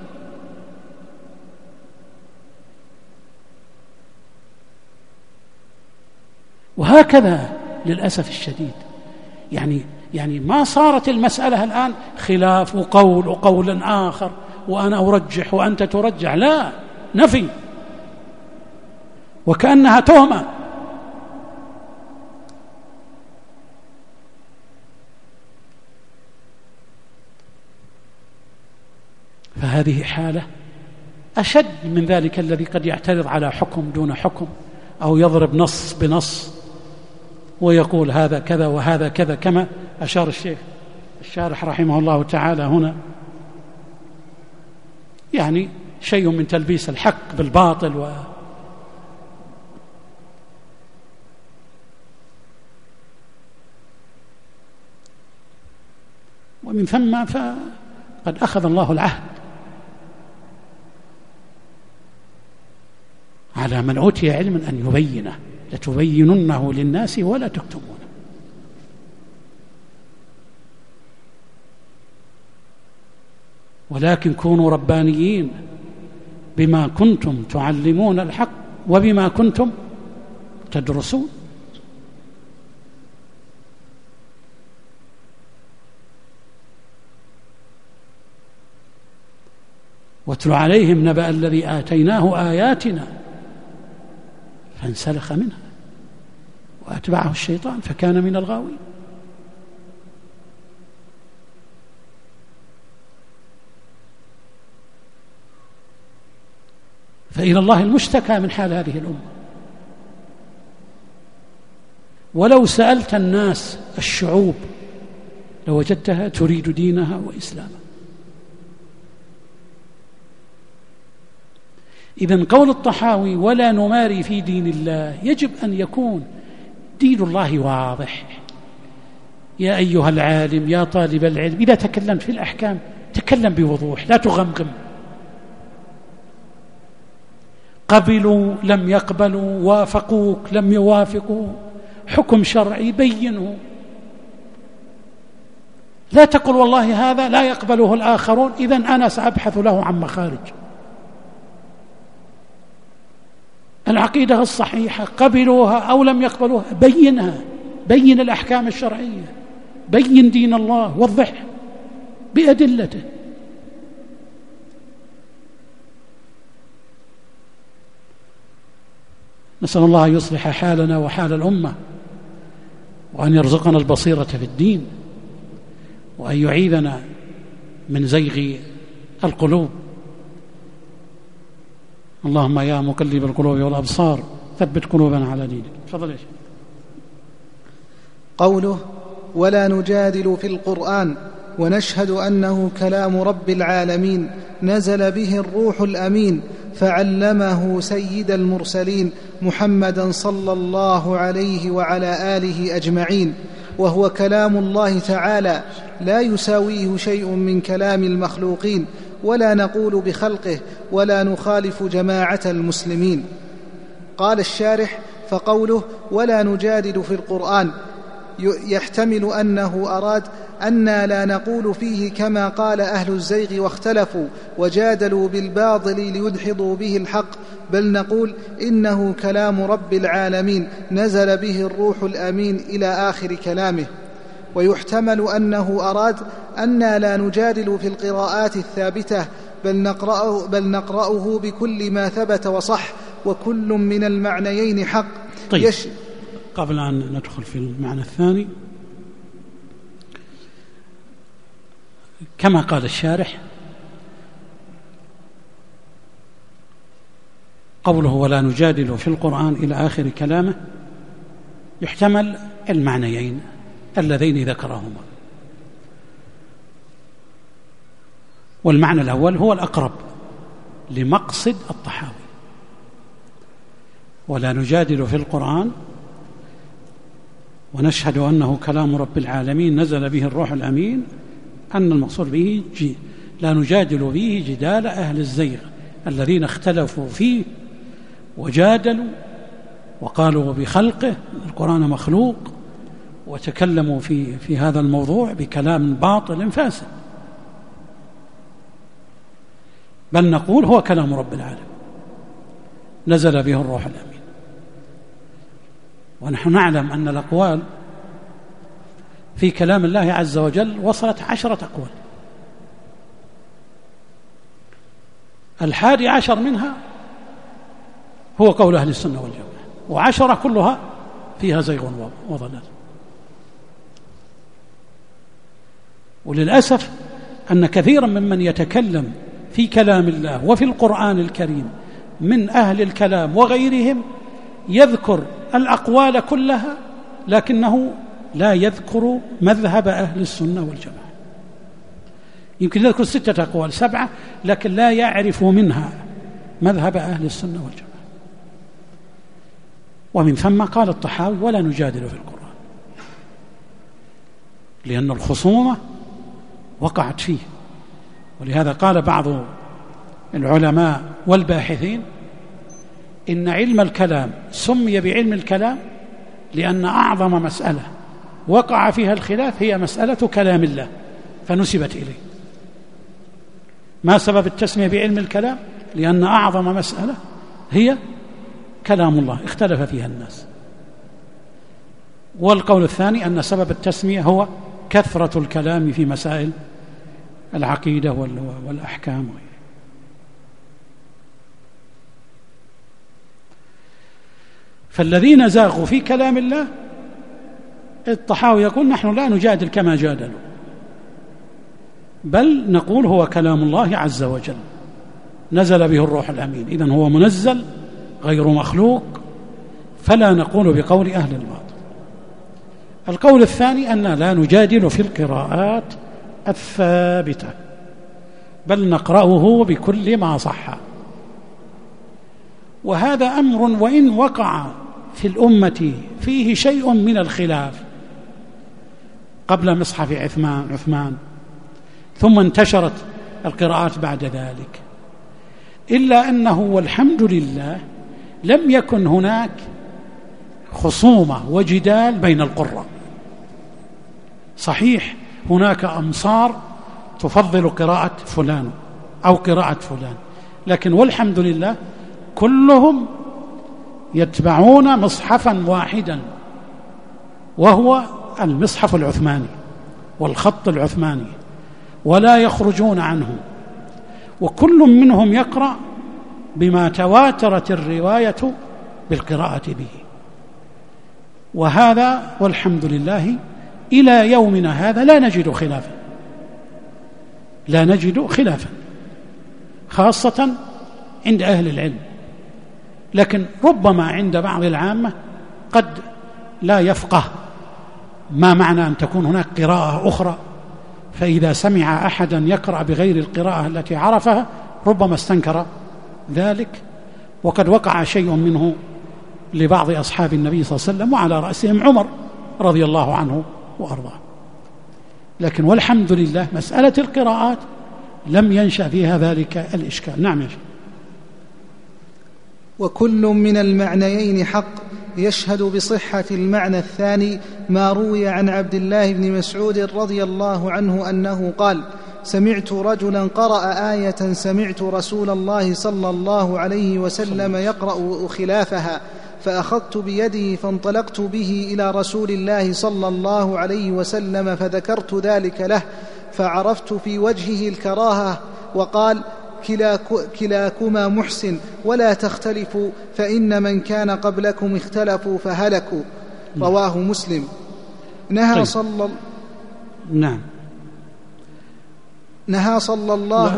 وهكذا للأسف الشديد، يعني ما صارت المسألة الآن خلاف وقول آخر وأنا أرجح وأنت ترجح، لا، نفي، وكأنها تهمة. فهذه حالة أشد من ذلك الذي قد يعترض على حكم دون حكم، أو يضرب نص بنص ويقول هذا كذا وهذا كذا، كما أشار الشيخ الشارح رحمه الله تعالى هنا، يعني شيء من تلبيس الحق بالباطل ومن ثم فقد أخذ الله العهد على من أوتي علما أن يبينه، لتبيننه للناس ولا تكتمونه. ولكن كونوا ربانيين بما كنتم تعلمون الحق وبما كنتم تدرسون. واتل عليهم نبأ الذي آتيناه آياتنا فانسلخ منها وأتبعه الشيطان فكان من الغاوين. فإلى الله المشتكى من حال هذه الأمة. ولو سألت الناس الشعوب لوجدتها تريد دينها وإسلامها. إذن قول الطحاوي ولا نماري في دين الله يجب أن يكون دين الله واضح. يا أيها العالم يا طالب العلم، إذا تكلمت في الأحكام تكلم بوضوح، لا تغمغم. قبلوا لم يقبلوا، وافقوك لم يوافقوا، حكم شرعي بينه. لا تقل والله هذا لا يقبله الآخرون إذن أنا سأبحث له عن مخارج. العقيدة الصحيحة قبلوها أو لم يقبلوها بينها، بين الأحكام الشرعية، بين دين الله، وضح بأدلته. نسأل الله أن يصلح حالنا وحال الأمة، وأن يرزقنا البصيرة في الدين، وأن يعيذنا من زيغ القلوب. اللهم يا مقلب القلوب والأبصار ثبت قلوبنا على دينك. تفضل يا شيخ. قوله ولا نجادل في القرآن ونشهد أنه كلام رب العالمين نزل به الروح الأمين فعلمه سيد المرسلين محمدا صلى الله عليه وعلى آله أجمعين، وهو كلام الله تعالى لا يساويه شيء من كلام المخلوقين، ولا نقول بخلقه ولا نخالف جماعة المسلمين. قال الشارح فقوله ولا نجادل في القرآن يحتمل أنه أراد أنا لا نقول فيه كما قال أهل الزيغ واختلفوا وجادلوا بالباطل ليدحضوا به الحق، بل نقول إنه كلام رب العالمين نزل به الروح الأمين إلى آخر كلامه. ويحتمل أنه أراد أنا لا نجادل في القراءات الثابتة بل نقرأه بكل ما ثبت وصح، وكل من المعنيين حق. طيب قبل أن ندخل في المعنى الثاني، كما قال الشارح قوله ولا نجادل في القرآن إلى آخر كلامه يحتمل المعنيين اللذين ذكرهما، والمعنى الأول هو الأقرب لمقصد الطحاوي، ولا نجادل في القرآن ونشهد أنه كلام رب العالمين نزل به الروح الأمين، أن المقصود به لا نجادل به جدال أهل الزيغ الذين اختلفوا فيه وجادلوا وقالوا بخلقه القرآن مخلوق، وتكلموا في هذا الموضوع بكلام باطل فاسد، بل نقول هو كلام رب العالمين نزل به الروح الأمين. ونحن نعلم أن الأقوال في كلام الله عز وجل وصلت 10 أقوال، 11 منها هو قول أهل السنة والجماعة، و10 كلها فيها زيغ وضلال. وللأسف أن كثيرا ممن يتكلم في كلام الله وفي القرآن الكريم من أهل الكلام وغيرهم يذكر الأقوال كلها، لكنه لا يذكر مذهب أهل السنة والجماعة. يمكن يذكر 6 أقوال 7، لكن لا يعرف منها مذهب أهل السنة والجماعة. ومن ثم قال الطحاوي ولا نجادل في القرآن، لأن الخصومة وقعت فيه. ولهذا قال بعض العلماء والباحثين إن علم الكلام سمي بعلم الكلام لأن أعظم مسألة وقع فيها الخلاف هي مسألة كلام الله فنسبت إليه. ما سبب التسمية بعلم الكلام؟ لأن أعظم مسألة هي كلام الله اختلف فيها الناس. والقول الثاني أن سبب التسمية هو كثرة الكلام في مسائل العقيدة والأحكام. فالذين زاغوا في كلام الله الطحاوي يقول نحن لا نجادل كما جادلوا، بل نقول هو كلام الله عز وجل نزل به الروح الأمين، إذن هو منزل غير مخلوق، فلا نقول بقول أهل الباطل. القول الثاني أن لا نجادل في القراءات الثابتة، بل نقرأه بكل ما صح. وهذا أمر وإن وقع في الأمة فيه شيء من الخلاف قبل مصحف عثمان ثم انتشرت القراءات بعد ذلك، إلا أنه والحمد لله لم يكن هناك خصومة وجدال بين القراء. صحيح هناك أمصار تفضل قراءة فلان أو قراءة فلان، لكن والحمد لله كلهم يتبعون مصحفا واحدا وهو المصحف العثماني والخط العثماني، ولا يخرجون عنه، وكل منهم يقرأ بما تواترت الرواية بالقراءة به. وهذا والحمد لله إلى يومنا هذا لا نجد خلافا خاصة عند أهل العلم. لكن ربما عند بعض العامة قد لا يفقه ما معنى أن تكون هناك قراءة أخرى، فإذا سمع أحدا يقرأ بغير القراءة التي عرفها ربما استنكر ذلك. وقد وقع شيء منه لبعض أصحاب النبي صلى الله عليه وسلم، وعلى رأسهم عمر رضي الله عنه وأرضاه. لكن والحمد لله مسألة القراءات لم ينشأ فيها ذلك الإشكال. نعم يا شيخ. وكل من المعنيين حق، يشهد بصحة المعنى الثاني ما روي عن عبد الله بن مسعود رضي الله عنه أنه قال: سمعت رجلا قرأ آية سمعت رسول الله صلى الله عليه وسلم يقرأ خلافها، فأخذت بيده فانطلقت به إلى رسول الله صلى الله عليه وسلم فذكرت ذلك له، فعرفت في وجهه الكراهة، وقال: كلاكما محسن ولا تختلفوا فإن من كان قبلكم اختلفوا فهلكوا. رواه مسلم. نهى صلى الله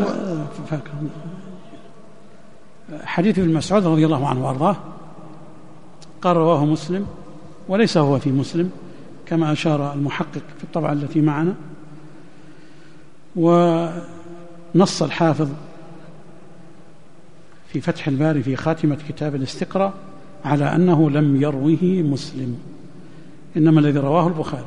حديث ابن مسعود رضي الله عنه وارضاه قال رواه مسلم وليس هو في مسلم كما أشار المحقق في الطبعة التي معنا، ونص الحافظ في فتح الباري في خاتمة كتاب الاستقراء على أنه لم يروه مسلم، إنما الذي رواه البخاري.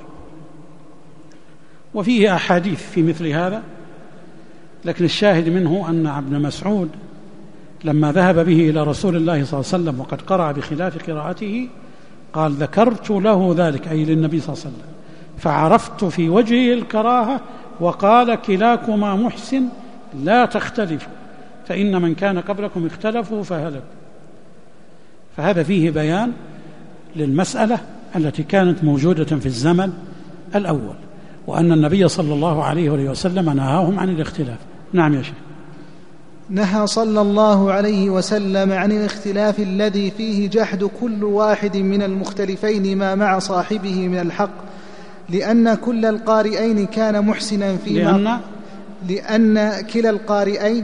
وفيه أحاديث في مثل هذا، لكن الشاهد منه أن ابن مسعود لما ذهب به إلى رسول الله صلى الله عليه وسلم وقد قرأ بخلاف قراءته قال ذكرت له ذلك، أي للنبي صلى الله عليه وسلم، فعرفت في وجهه الكراهة وقال كلاكما محسن لا تختلفوا فإن من كان قبلكم اختلفوا فهلكوا. فهذا فيه بيان للمسألة التي كانت موجودة في الزمن الأول، وأن النبي صلى الله عليه وسلم نهاهم عن الاختلاف. نعم يا شيخ. نهى صلى الله عليه وسلم عن الاختلاف الذي فيه جحد كل واحد من المختلفين ما مع صاحبه من الحق، لأن كل القارئين كان محسنا لأن كلا القارئين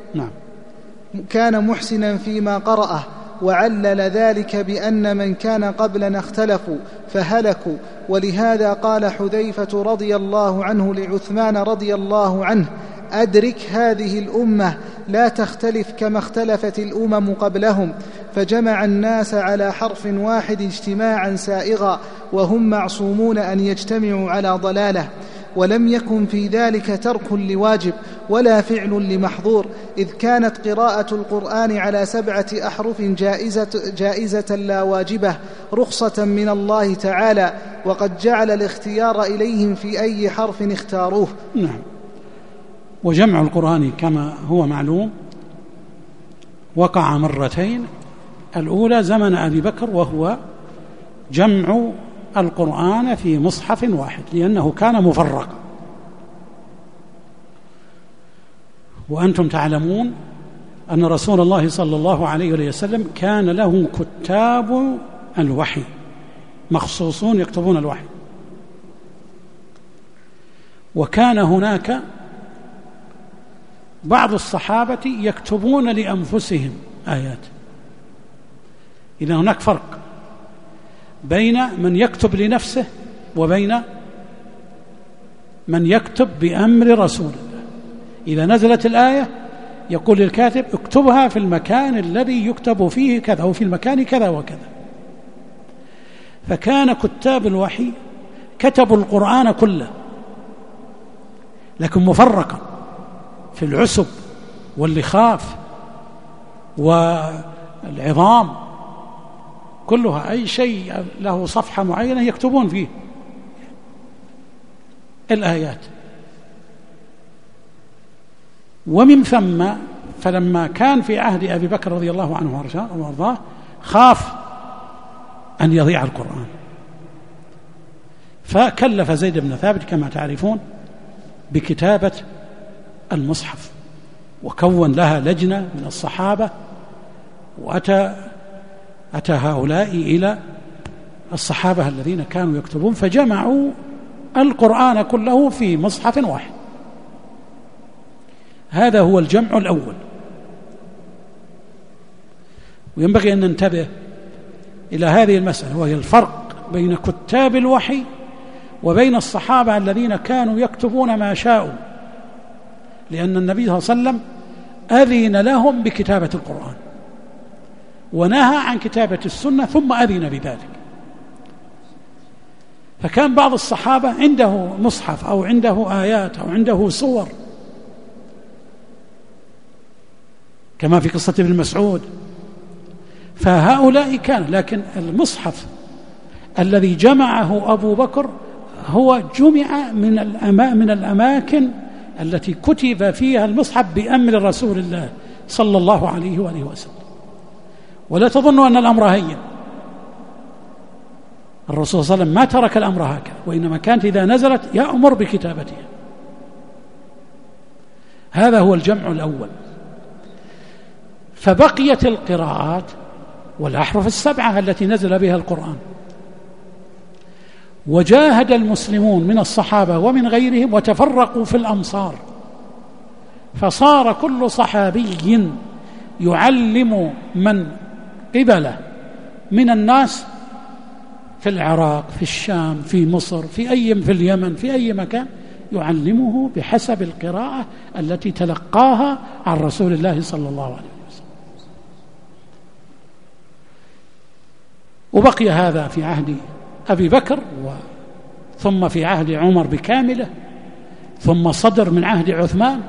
كان محسنا فيما قرأه، وعلل ذلك بأن من كان قبلنا اختلفوا فهلكوا. ولهذا قال حذيفة رضي الله عنه لعثمان رضي الله عنه أدرك هذه الأمة لا تختلف كما اختلفت الأمم قبلهم، فجمع الناس على حرف واحد اجتماعا سائغا، وهم معصومون أن يجتمعوا على ضلالة. ولم يكن في ذلك ترك لواجب ولا فعل لمحظور، إذ كانت قراءة القرآن على 7 أحرف جائزة لا واجبة رخصة من الله تعالى، وقد جعل الاختيار إليهم في أي حرف اختاروه. نعم. وجمع القرآن كما هو معلوم وقع مرتين، الأولى زمن أبي بكر وهو جمع القرآن في مصحف واحد لأنه كان مفرقا، وأنتم تعلمون أن رسول الله صلى الله عليه وسلم كان له كتاب الوحي مخصوصون يكتبون الوحي، وكان هناك بعض الصحابة يكتبون لأنفسهم آيات. إذا هناك فرق بين من يكتب لنفسه وبين من يكتب بأمر رسول الله. إذا نزلت الآية يقول للكاتب اكتبها في المكان الذي يكتب فيه كذا أو في المكان كذا وكذا. فكان كتاب الوحي كتبوا القرآن كله لكن مفرقا في العسب واللخاف والعظام، كلها أي شيء له صفحة معينة يكتبون فيه الآيات. ومن ثم فلما كان في عهد أبي بكر رضي الله عنه وارضاه خاف أن يضيع القرآن، فكلف زيد بن ثابت كما تعرفون بكتابة المصحف، وكون لها لجنة من الصحابة، وأتى هؤلاء إلى الصحابة الذين كانوا يكتبون فجمعوا القرآن كله في مصحف واحد. هذا هو الجمع الأول. وينبغي أن ننتبه إلى هذه المسألة، وهي الفرق بين كتاب الوحي وبين الصحابة الذين كانوا يكتبون ما شاءوا، لأن النبي صلى الله عليه وسلم أذن لهم بكتابة القرآن ونهى عن كتابة السنة ثم أذن بذلك. فكان بعض الصحابة عنده مصحف أو عنده آيات أو عنده صور كما في قصة ابن مسعود، فهؤلاء كان، لكن المصحف الذي جمعه أبو بكر هو جمع من الأماكن التي كتب فيها المصحف بأمر رسول الله صلى الله عليه وآله وسلم. ولا تظنوا أن الأمر هين، الرسول صلى الله عليه وسلم ما ترك الأمر هكذا، وإنما كانت إذا نزلت يأمر بكتابتها. هذا هو الجمع الأول. فبقيت القراءات والأحرف السبعة التي نزل بها القرآن. وجاهد المسلمون من الصحابة ومن غيرهم وتفرقوا في الأمصار، فصار كل صحابي يعلم من قبله من الناس في العراق، في الشام، في مصر، في اليمن، في أي مكان، يعلمه بحسب القراءة التي تلقاها عن رسول الله صلى الله عليه وسلم. وبقي هذا في عهد أبي بكر، ثم في عهد عمر بكامله، ثم صدر من عهد عثمان.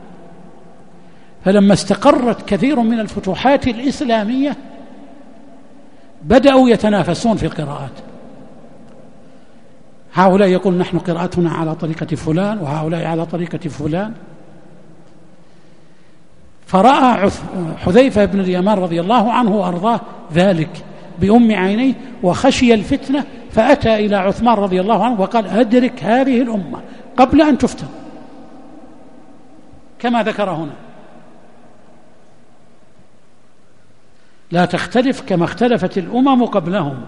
فلما استقرت كثير من الفتوحات الإسلامية بدأوا يتنافسون في القراءات، هؤلاء يقول نحن قراءتنا على طريقة فلان، وهؤلاء على طريقة فلان. فرأى حذيفة بن اليمان رضي الله عنه وأرضاه ذلك بأم عينيه، وخشي الفتنة، فأتى إلى عثمان رضي الله عنه وقال أدرك هذه الأمة قبل أن تفتن، كما ذكر هنا، لا تختلف كما اختلفت الأمم قبلهم.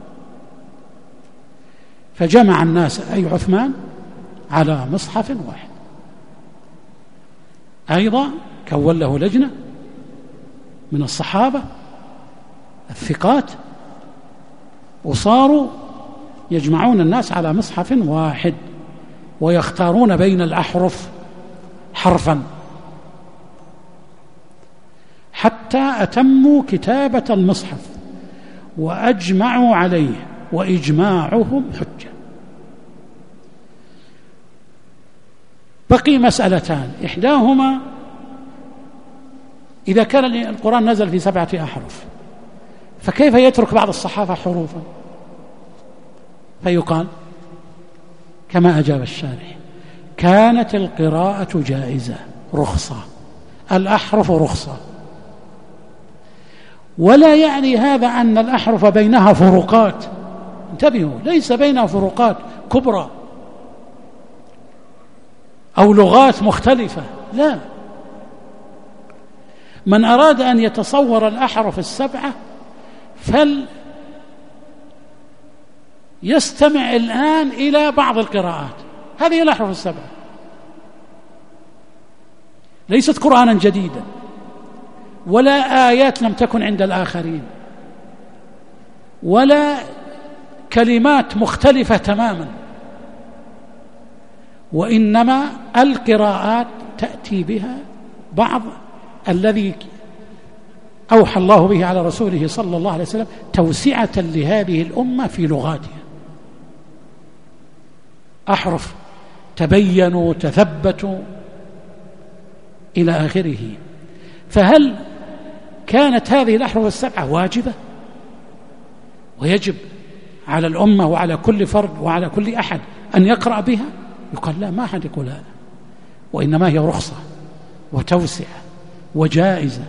فجمع الناس أي عثمان على مصحف واحد. أيضا كون له لجنة من الصحابة الثقات، وصاروا يجمعون الناس على مصحف واحد، ويختارون بين الأحرف حرفا حتى أتموا كتابة المصحف وأجمعوا عليه، وإجماعهم حجة. بقي مسألتان، إحداهما إذا كان القرآن نزل في 7 أحرف، فكيف يترك بعض الصحابة حروفا؟ فيقال كما أجاب الشارح: كانت القراءة جائزة رخصة، الأحرف رخصة، ولا يعني هذا أن الأحرف بينها فروقات، انتبهوا، ليس بينها فروقات كبرى أو لغات مختلفة، لا. من أراد أن يتصور الأحرف السبعة فليستمع الآن إلى بعض القراءات. هذه الأحرف السبعة ليست قرآنا جديدا، ولا آيات لم تكن عند الآخرين، ولا كلمات مختلفة تماما، وإنما القراءات تأتي بها بعض الذي أوحى الله به على رسوله صلى الله عليه وسلم توسعة لهذه الأمة في لغاتها. أحرف تبينوا تثبتوا إلى آخره. فهل كانت هذه الأحرف السبعة واجبة ويجب على الأمة وعلى كل فرد وعلى كل أحد أن يقرأ بها؟ يقال لا، ما أحد يقول هذا، وإنما هي رخصة وتوسعة وجائزة.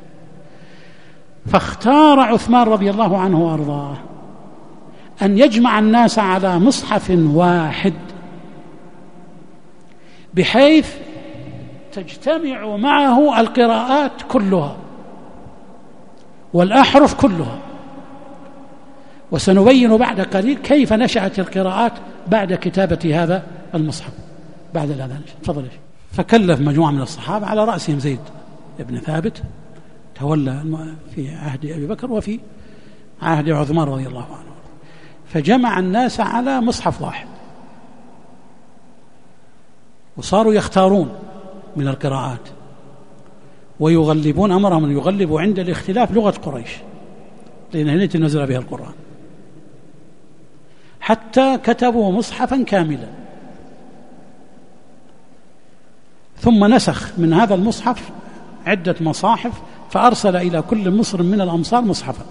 فاختار عثمان رضي الله عنه وأرضاه أن يجمع الناس على مصحف واحد، بحيث تجتمع معه القراءات كلها والأحرف كلها. وسنبين بعد قليل كيف نشأت القراءات بعد كتابة هذا المصحف بعد الأذان. تفضل. فكلف مجموعة من الصحابة على رأسهم زيد بن ثابت، تولى في عهد أبي بكر وفي عهد عثمان رضي الله عنه، فجمع الناس على مصحف واحد، وصاروا يختارون من القراءات ويغلبون، أمرهم أن يغلبوا عند الاختلاف لغة قريش، لأن هنا نزل بها القرآن، حتى كتبوا مصحفا كاملا. ثم نسخ من هذا المصحف عدة مصاحف، فأرسل إلى كل مصر من الأمصار مصحفا،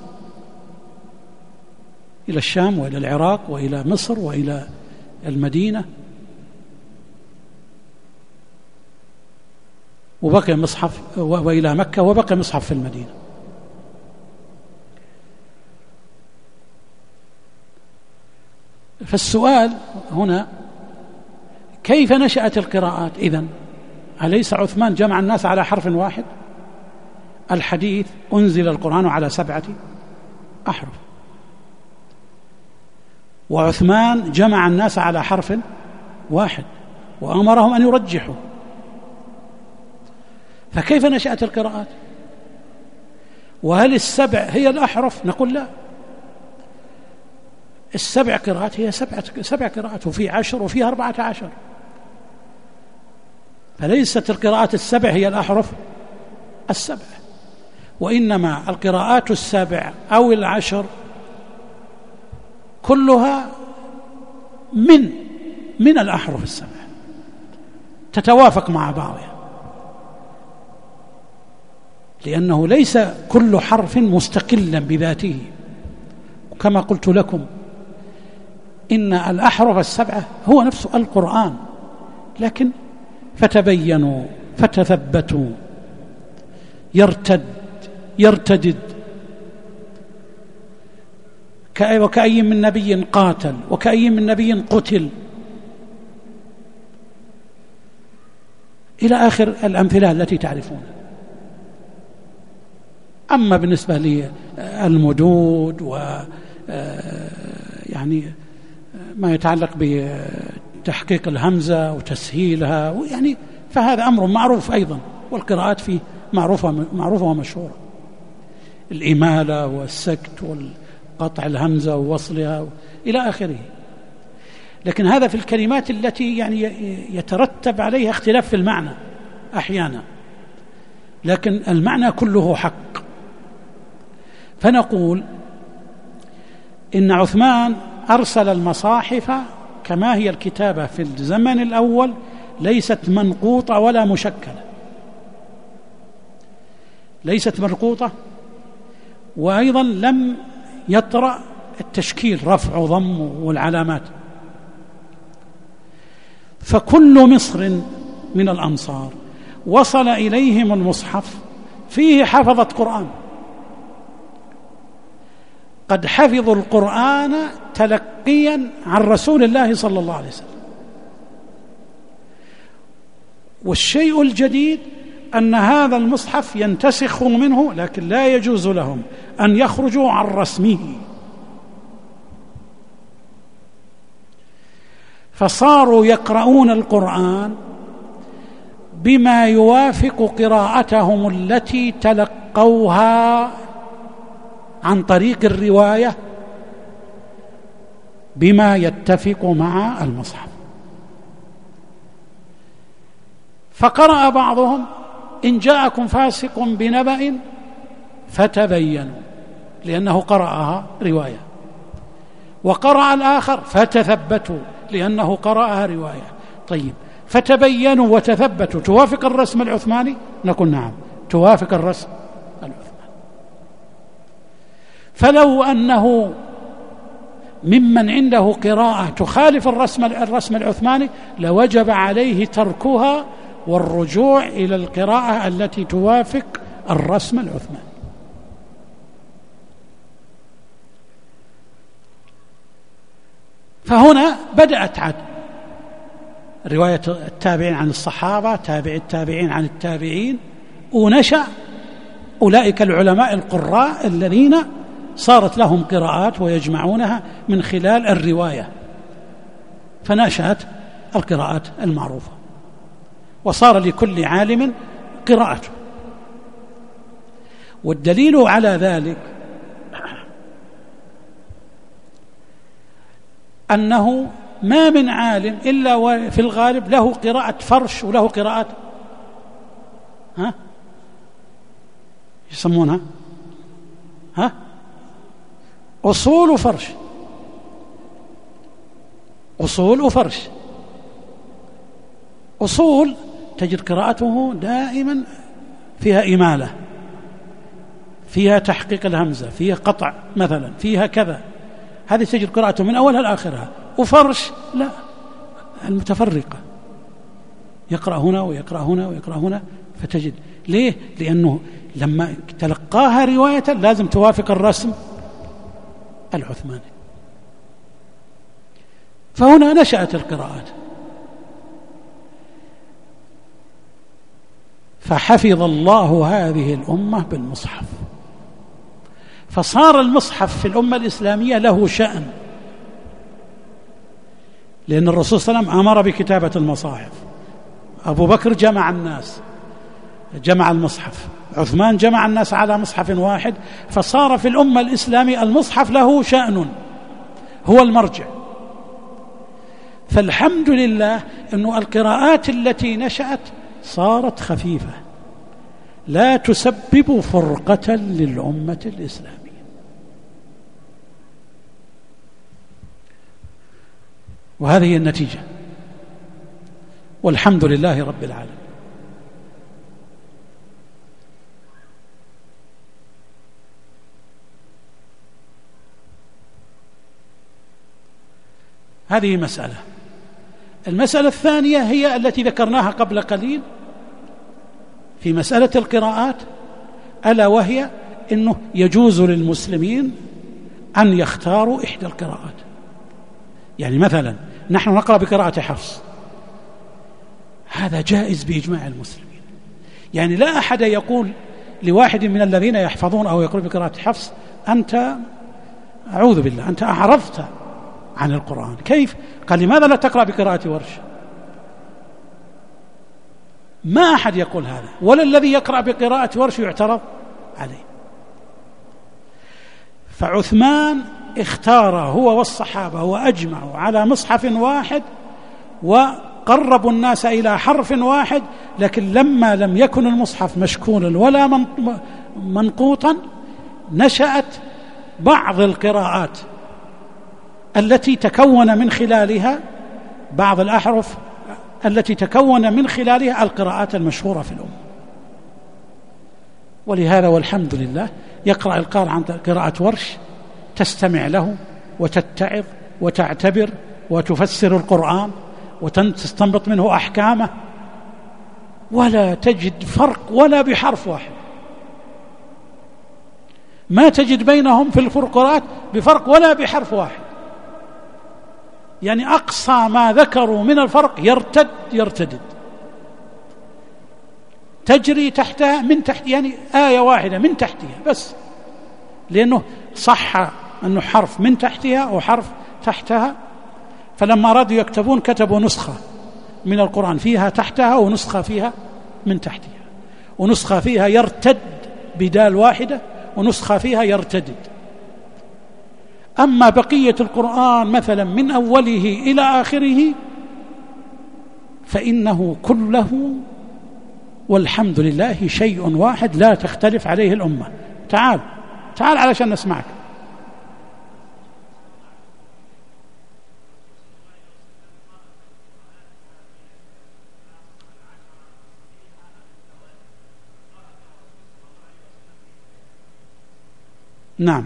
إلى الشام وإلى العراق وإلى مصر وإلى المدينة، وبقي مصحف وإلى مكة، وبقي مصحف في المدينة. فالسؤال هنا: كيف نشأت القراءات إذن؟ أليس عثمان جمع الناس على حرف واحد؟ الحديث أنزل القرآن على 7 أحرف، وعثمان جمع الناس على حرف واحد وأمرهم أن يرجحوا، فكيف نشأت القراءات؟ وهل 7 هي الأحرف؟ نقول لا، 7 قراءات هي 7 قراءات، وفي 10 وفيها 14، فليست القراءات 7 هي الأحرف 7، وإنما القراءات 7 أو 10 كلها من الأحرف 7 تتوافق مع بعضها، لأنه ليس كل حرف مستقلا بذاته. وكما قلت لكم إن الأحرف 7 هو نفس القرآن، لكن فتبينوا فتثبتوا، يرتدد، وكأي من نبي قاتل وكأي من نبي قتل، إلى آخر الأمثلة التي تعرفونها. أما بالنسبة للمدود يعني ما يتعلق بتحقيق الهمزة وتسهيلها يعني فهذا أمر معروف أيضا، والقراءات فيه معروفة ومشهورة، الإمالة والسكت والقطع الهمزة ووصلها إلى آخره. لكن هذا في الكلمات التي يعني يترتب عليها اختلاف في المعنى أحيانا، لكن المعنى كله حق. فنقول إن عثمان أرسل المصاحف كما هي الكتابة في الزمن الأول، ليست منقوطة ولا مشكلة، ليست منقوطة، وأيضا لم يطرأ التشكيل رفع وضم والعلامات. فكل مصر من الأمصار وصل إليهم المصحف فيه حفظة قرآن، قد حفظوا القرآن تلقيا عن رسول الله صلى الله عليه وسلم. والشيء الجديد أن هذا المصحف ينتسخ منه، لكن لا يجوز لهم أن يخرجوا عن رسمه، فصاروا يقرؤون القرآن بما يوافق قراءتهم التي تلقوها عن طريق الرواية، بما يتفق مع المصحف. فقرأ بعضهم إن جاءكم فاسق بنبأ فتبينوا، لأنه قرأها رواية، وقرأ الآخر فتثبتوا لأنه قرأها رواية. طيب، فتبينوا وتثبتوا توافق الرسم العثماني؟ نقول نعم، توافق الرسم العثماني. فلو أنه ممن عنده قراءة تخالف الرسم العثماني لوجب عليه تركها والرجوع إلى القراءة التي توافق الرسم العثماني. فهنا بدأت عاد رواية التابعين عن الصحابة، تابع التابعين عن التابعين، ونشأ أولئك العلماء القراء الذين صارت لهم قراءات ويجمعونها من خلال الرواية، فنشأت القراءات المعروفة، وصار لكل عالم قراءته. والدليل على ذلك أنه ما من عالم إلا وفي الغالب له قراءة فرش وله قراءة يسمونها أصول وفرش، أصول وفرش. أصول تجد قراءته دائما فيها إمالة، فيها تحقيق الهمزة، فيها قطع مثلا، فيها كذا، هذه تجد قراءته من أولها لآخرها. وفرش لا، المتفرقة، يقرأ هنا ويقرأ هنا ويقرأ هنا، فتجد ليه؟ لأنه لما تلقاها رواية لازم توافق الرسم العثماني. فهنا نشأت القراءات. فحفظ الله هذه الأمة بالمصحف، فصار المصحف في الأمة الإسلامية له شأن، لأن الرسول صلى الله عليه وسلم أمر بكتابة المصاحف، أبو بكر جمع الناس، جمع المصحف، عثمان جمع الناس على مصحف واحد، فصار في الأمة الإسلامية المصحف له شأن، هو المرجع. فالحمد لله أن القراءات التي نشأت صارت خفيفة لا تسبب فرقة للأمة الإسلامية. وهذه النتيجة، والحمد لله رب العالمين. هذه مسألة. المسألة الثانية هي التي ذكرناها قبل قليل في مسألة القراءات، ألا وهي أنه يجوز للمسلمين أن يختاروا إحدى القراءات. يعني مثلا نحن نقرأ بقراءة حفص، هذا جائز بإجماع المسلمين. يعني لا أحد يقول لواحد من الذين يحفظون أو يقرأ بقراءة حفص أنت أعوذ بالله أنت أعرضت عن القرآن. كيف؟ قال لماذا لا تقرأ بقراءة ورش؟ ما أحد يقول هذا، ولا الذي يقرأ بقراءة ورش يعترض عليه. فعثمان اختار هو والصحابة وأجمعوا على مصحف واحد وقربوا الناس إلى حرف واحد، لكن لما لم يكن المصحف مشكولا ولا منقوطا نشأت بعض القراءات التي تكون من خلالها بعض الأحرف التي تكون من خلالها القراءات المشهورة في الأمة. ولهذا والحمد لله يقرأ القارئ عن قراءة ورش تستمع له وتتعظ وتعتبر وتفسر القرآن وتستنبط منه أحكامه، ولا تجد فرق ولا بحرف واحد، ما تجد بينهم في القراءات بفرق ولا بحرف واحد. يعني أقصى ما ذكروا من الفرق يرتدد تجري تحتها من تحت، يعني آية واحدة من تحتها بس، لأنه صح أنه حرف من تحتها وحرف تحتها. فلما أرادوا يكتبون كتبوا نسخة من القرآن فيها تحتها ونسخة فيها من تحتها، ونسخة فيها يرتد بدال واحدة ونسخة فيها يرتدد. أما بقية القرآن مثلا من أوله إلى آخره فإنه كله والحمد لله شيء واحد لا تختلف عليه الأمة. تعال علشان نسمعك. نعم،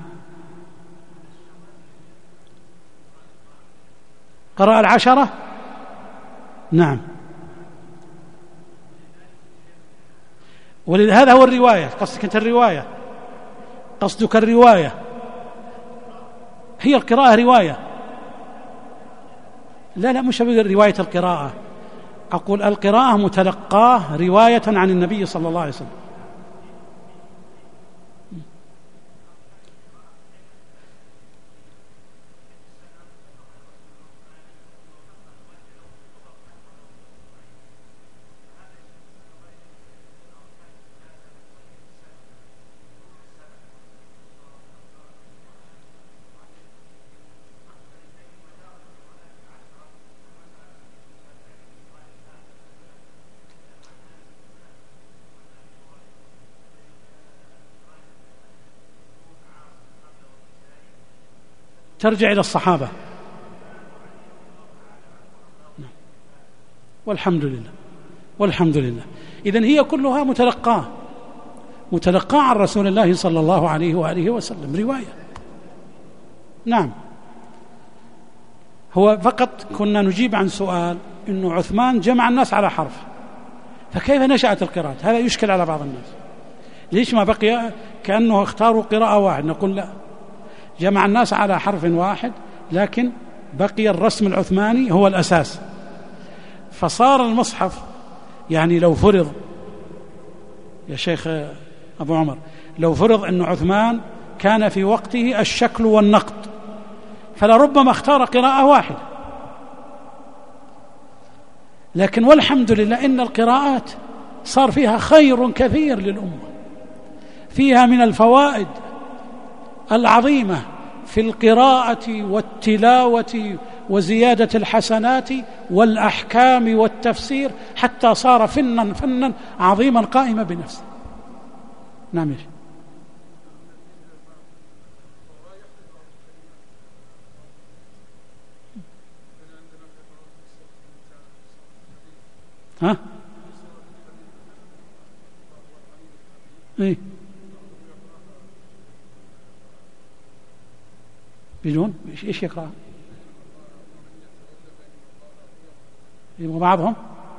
قرأ 10. نعم، ولهذا هو الرواية. قصدك أنت الرواية، قصدك الرواية، هي القراءة رواية. لا مش رواية القراءة، أقول القراءة متلقاه رواية عن النبي صلى الله عليه وسلم. ترجع إلى الصحابة. والحمد لله. إذن هي كلها متلقاة عن رسول الله صلى الله عليه وآله وسلم، رواية. نعم، هو فقط كنا نجيب عن سؤال إنه عثمان جمع الناس على حرف، فكيف نشأت القراءة؟ هذا يشكل على بعض الناس. ليش ما بقي كأنه اختاروا قراءة واحد؟ نقول لا، جمع الناس على حرف واحد، لكن بقي الرسم العثماني هو الأساس. فصار المصحف يعني لو فرض يا شيخ أبو عمر، لو فرض أن عثمان كان في وقته الشكل والنقد فلربما اختار قراءة واحدة، لكن والحمد لله إن القراءات صار فيها خير كثير للأمة، فيها من الفوائد العظيمة في القراءة والتلاوة وزيادة الحسنات والأحكام والتفسير، حتى صار فنا عظيما قائما بنفسه. نعم يا شيخ. ها؟ ايه بدون ايش يقرأ؟ وبعضهم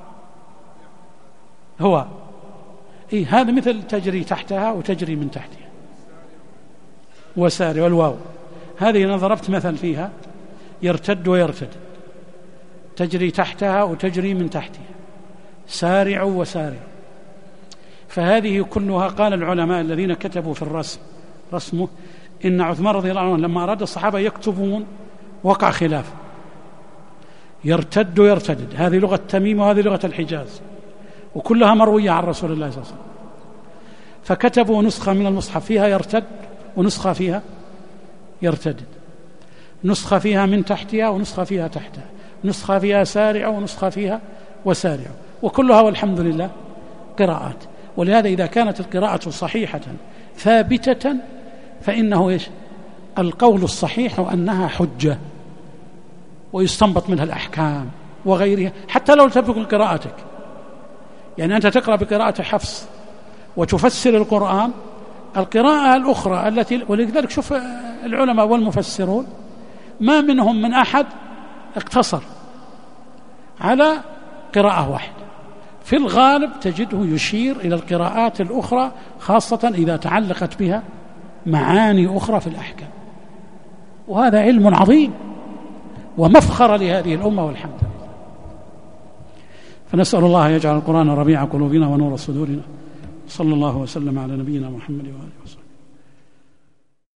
هو إيه، هذا مثل تجري تحتها وتجري من تحتها، وسارع والواو، هذه أنا ضربت مثل فيها، يرتد ويرتد، تجري تحتها وتجري من تحتها، سارع وسارع. فهذه كلها قال العلماء الذين كتبوا في رسمه إن عثمان رضي الله عنه لما أراد الصحابة يكتبون وقع خلاف، يرتد ويرتدد، هذه لغة تميم وهذه لغة الحجاز، وكلها مروية عن رسول الله صلى الله عليه وسلم، فكتبوا نسخة من المصحف فيها يرتد ونسخة فيها يرتدد، نسخة فيها من تحتها ونسخة فيها تحتها، نسخة فيها سارع ونسخة فيها وسارع، وكلها والحمد لله قراءات. ولهذا إذا كانت القراءة صحيحة ثابتة فإنه إيش؟ القول الصحيح أنها حجة ويستنبط منها الأحكام وغيرها، حتى لو تبقى قراءتك، يعني أنت تقرأ بقراءة حفص وتفسر القرآن، القراءة الأخرى التي، ولذلك شوف العلماء والمفسرون ما منهم من أحد اقتصر على قراءة واحدة، في الغالب تجده يشير إلى القراءات الأخرى، خاصة إذا تعلقت بها معاني أخرى في الأحكام، وهذا علم عظيم ومفخر لهذه الأمة والحمد لله. فنسأل الله يجعل القرآن ربيع قلوبنا ونور صدورنا. صلى الله وسلم على نبينا محمد وآله وصحبه.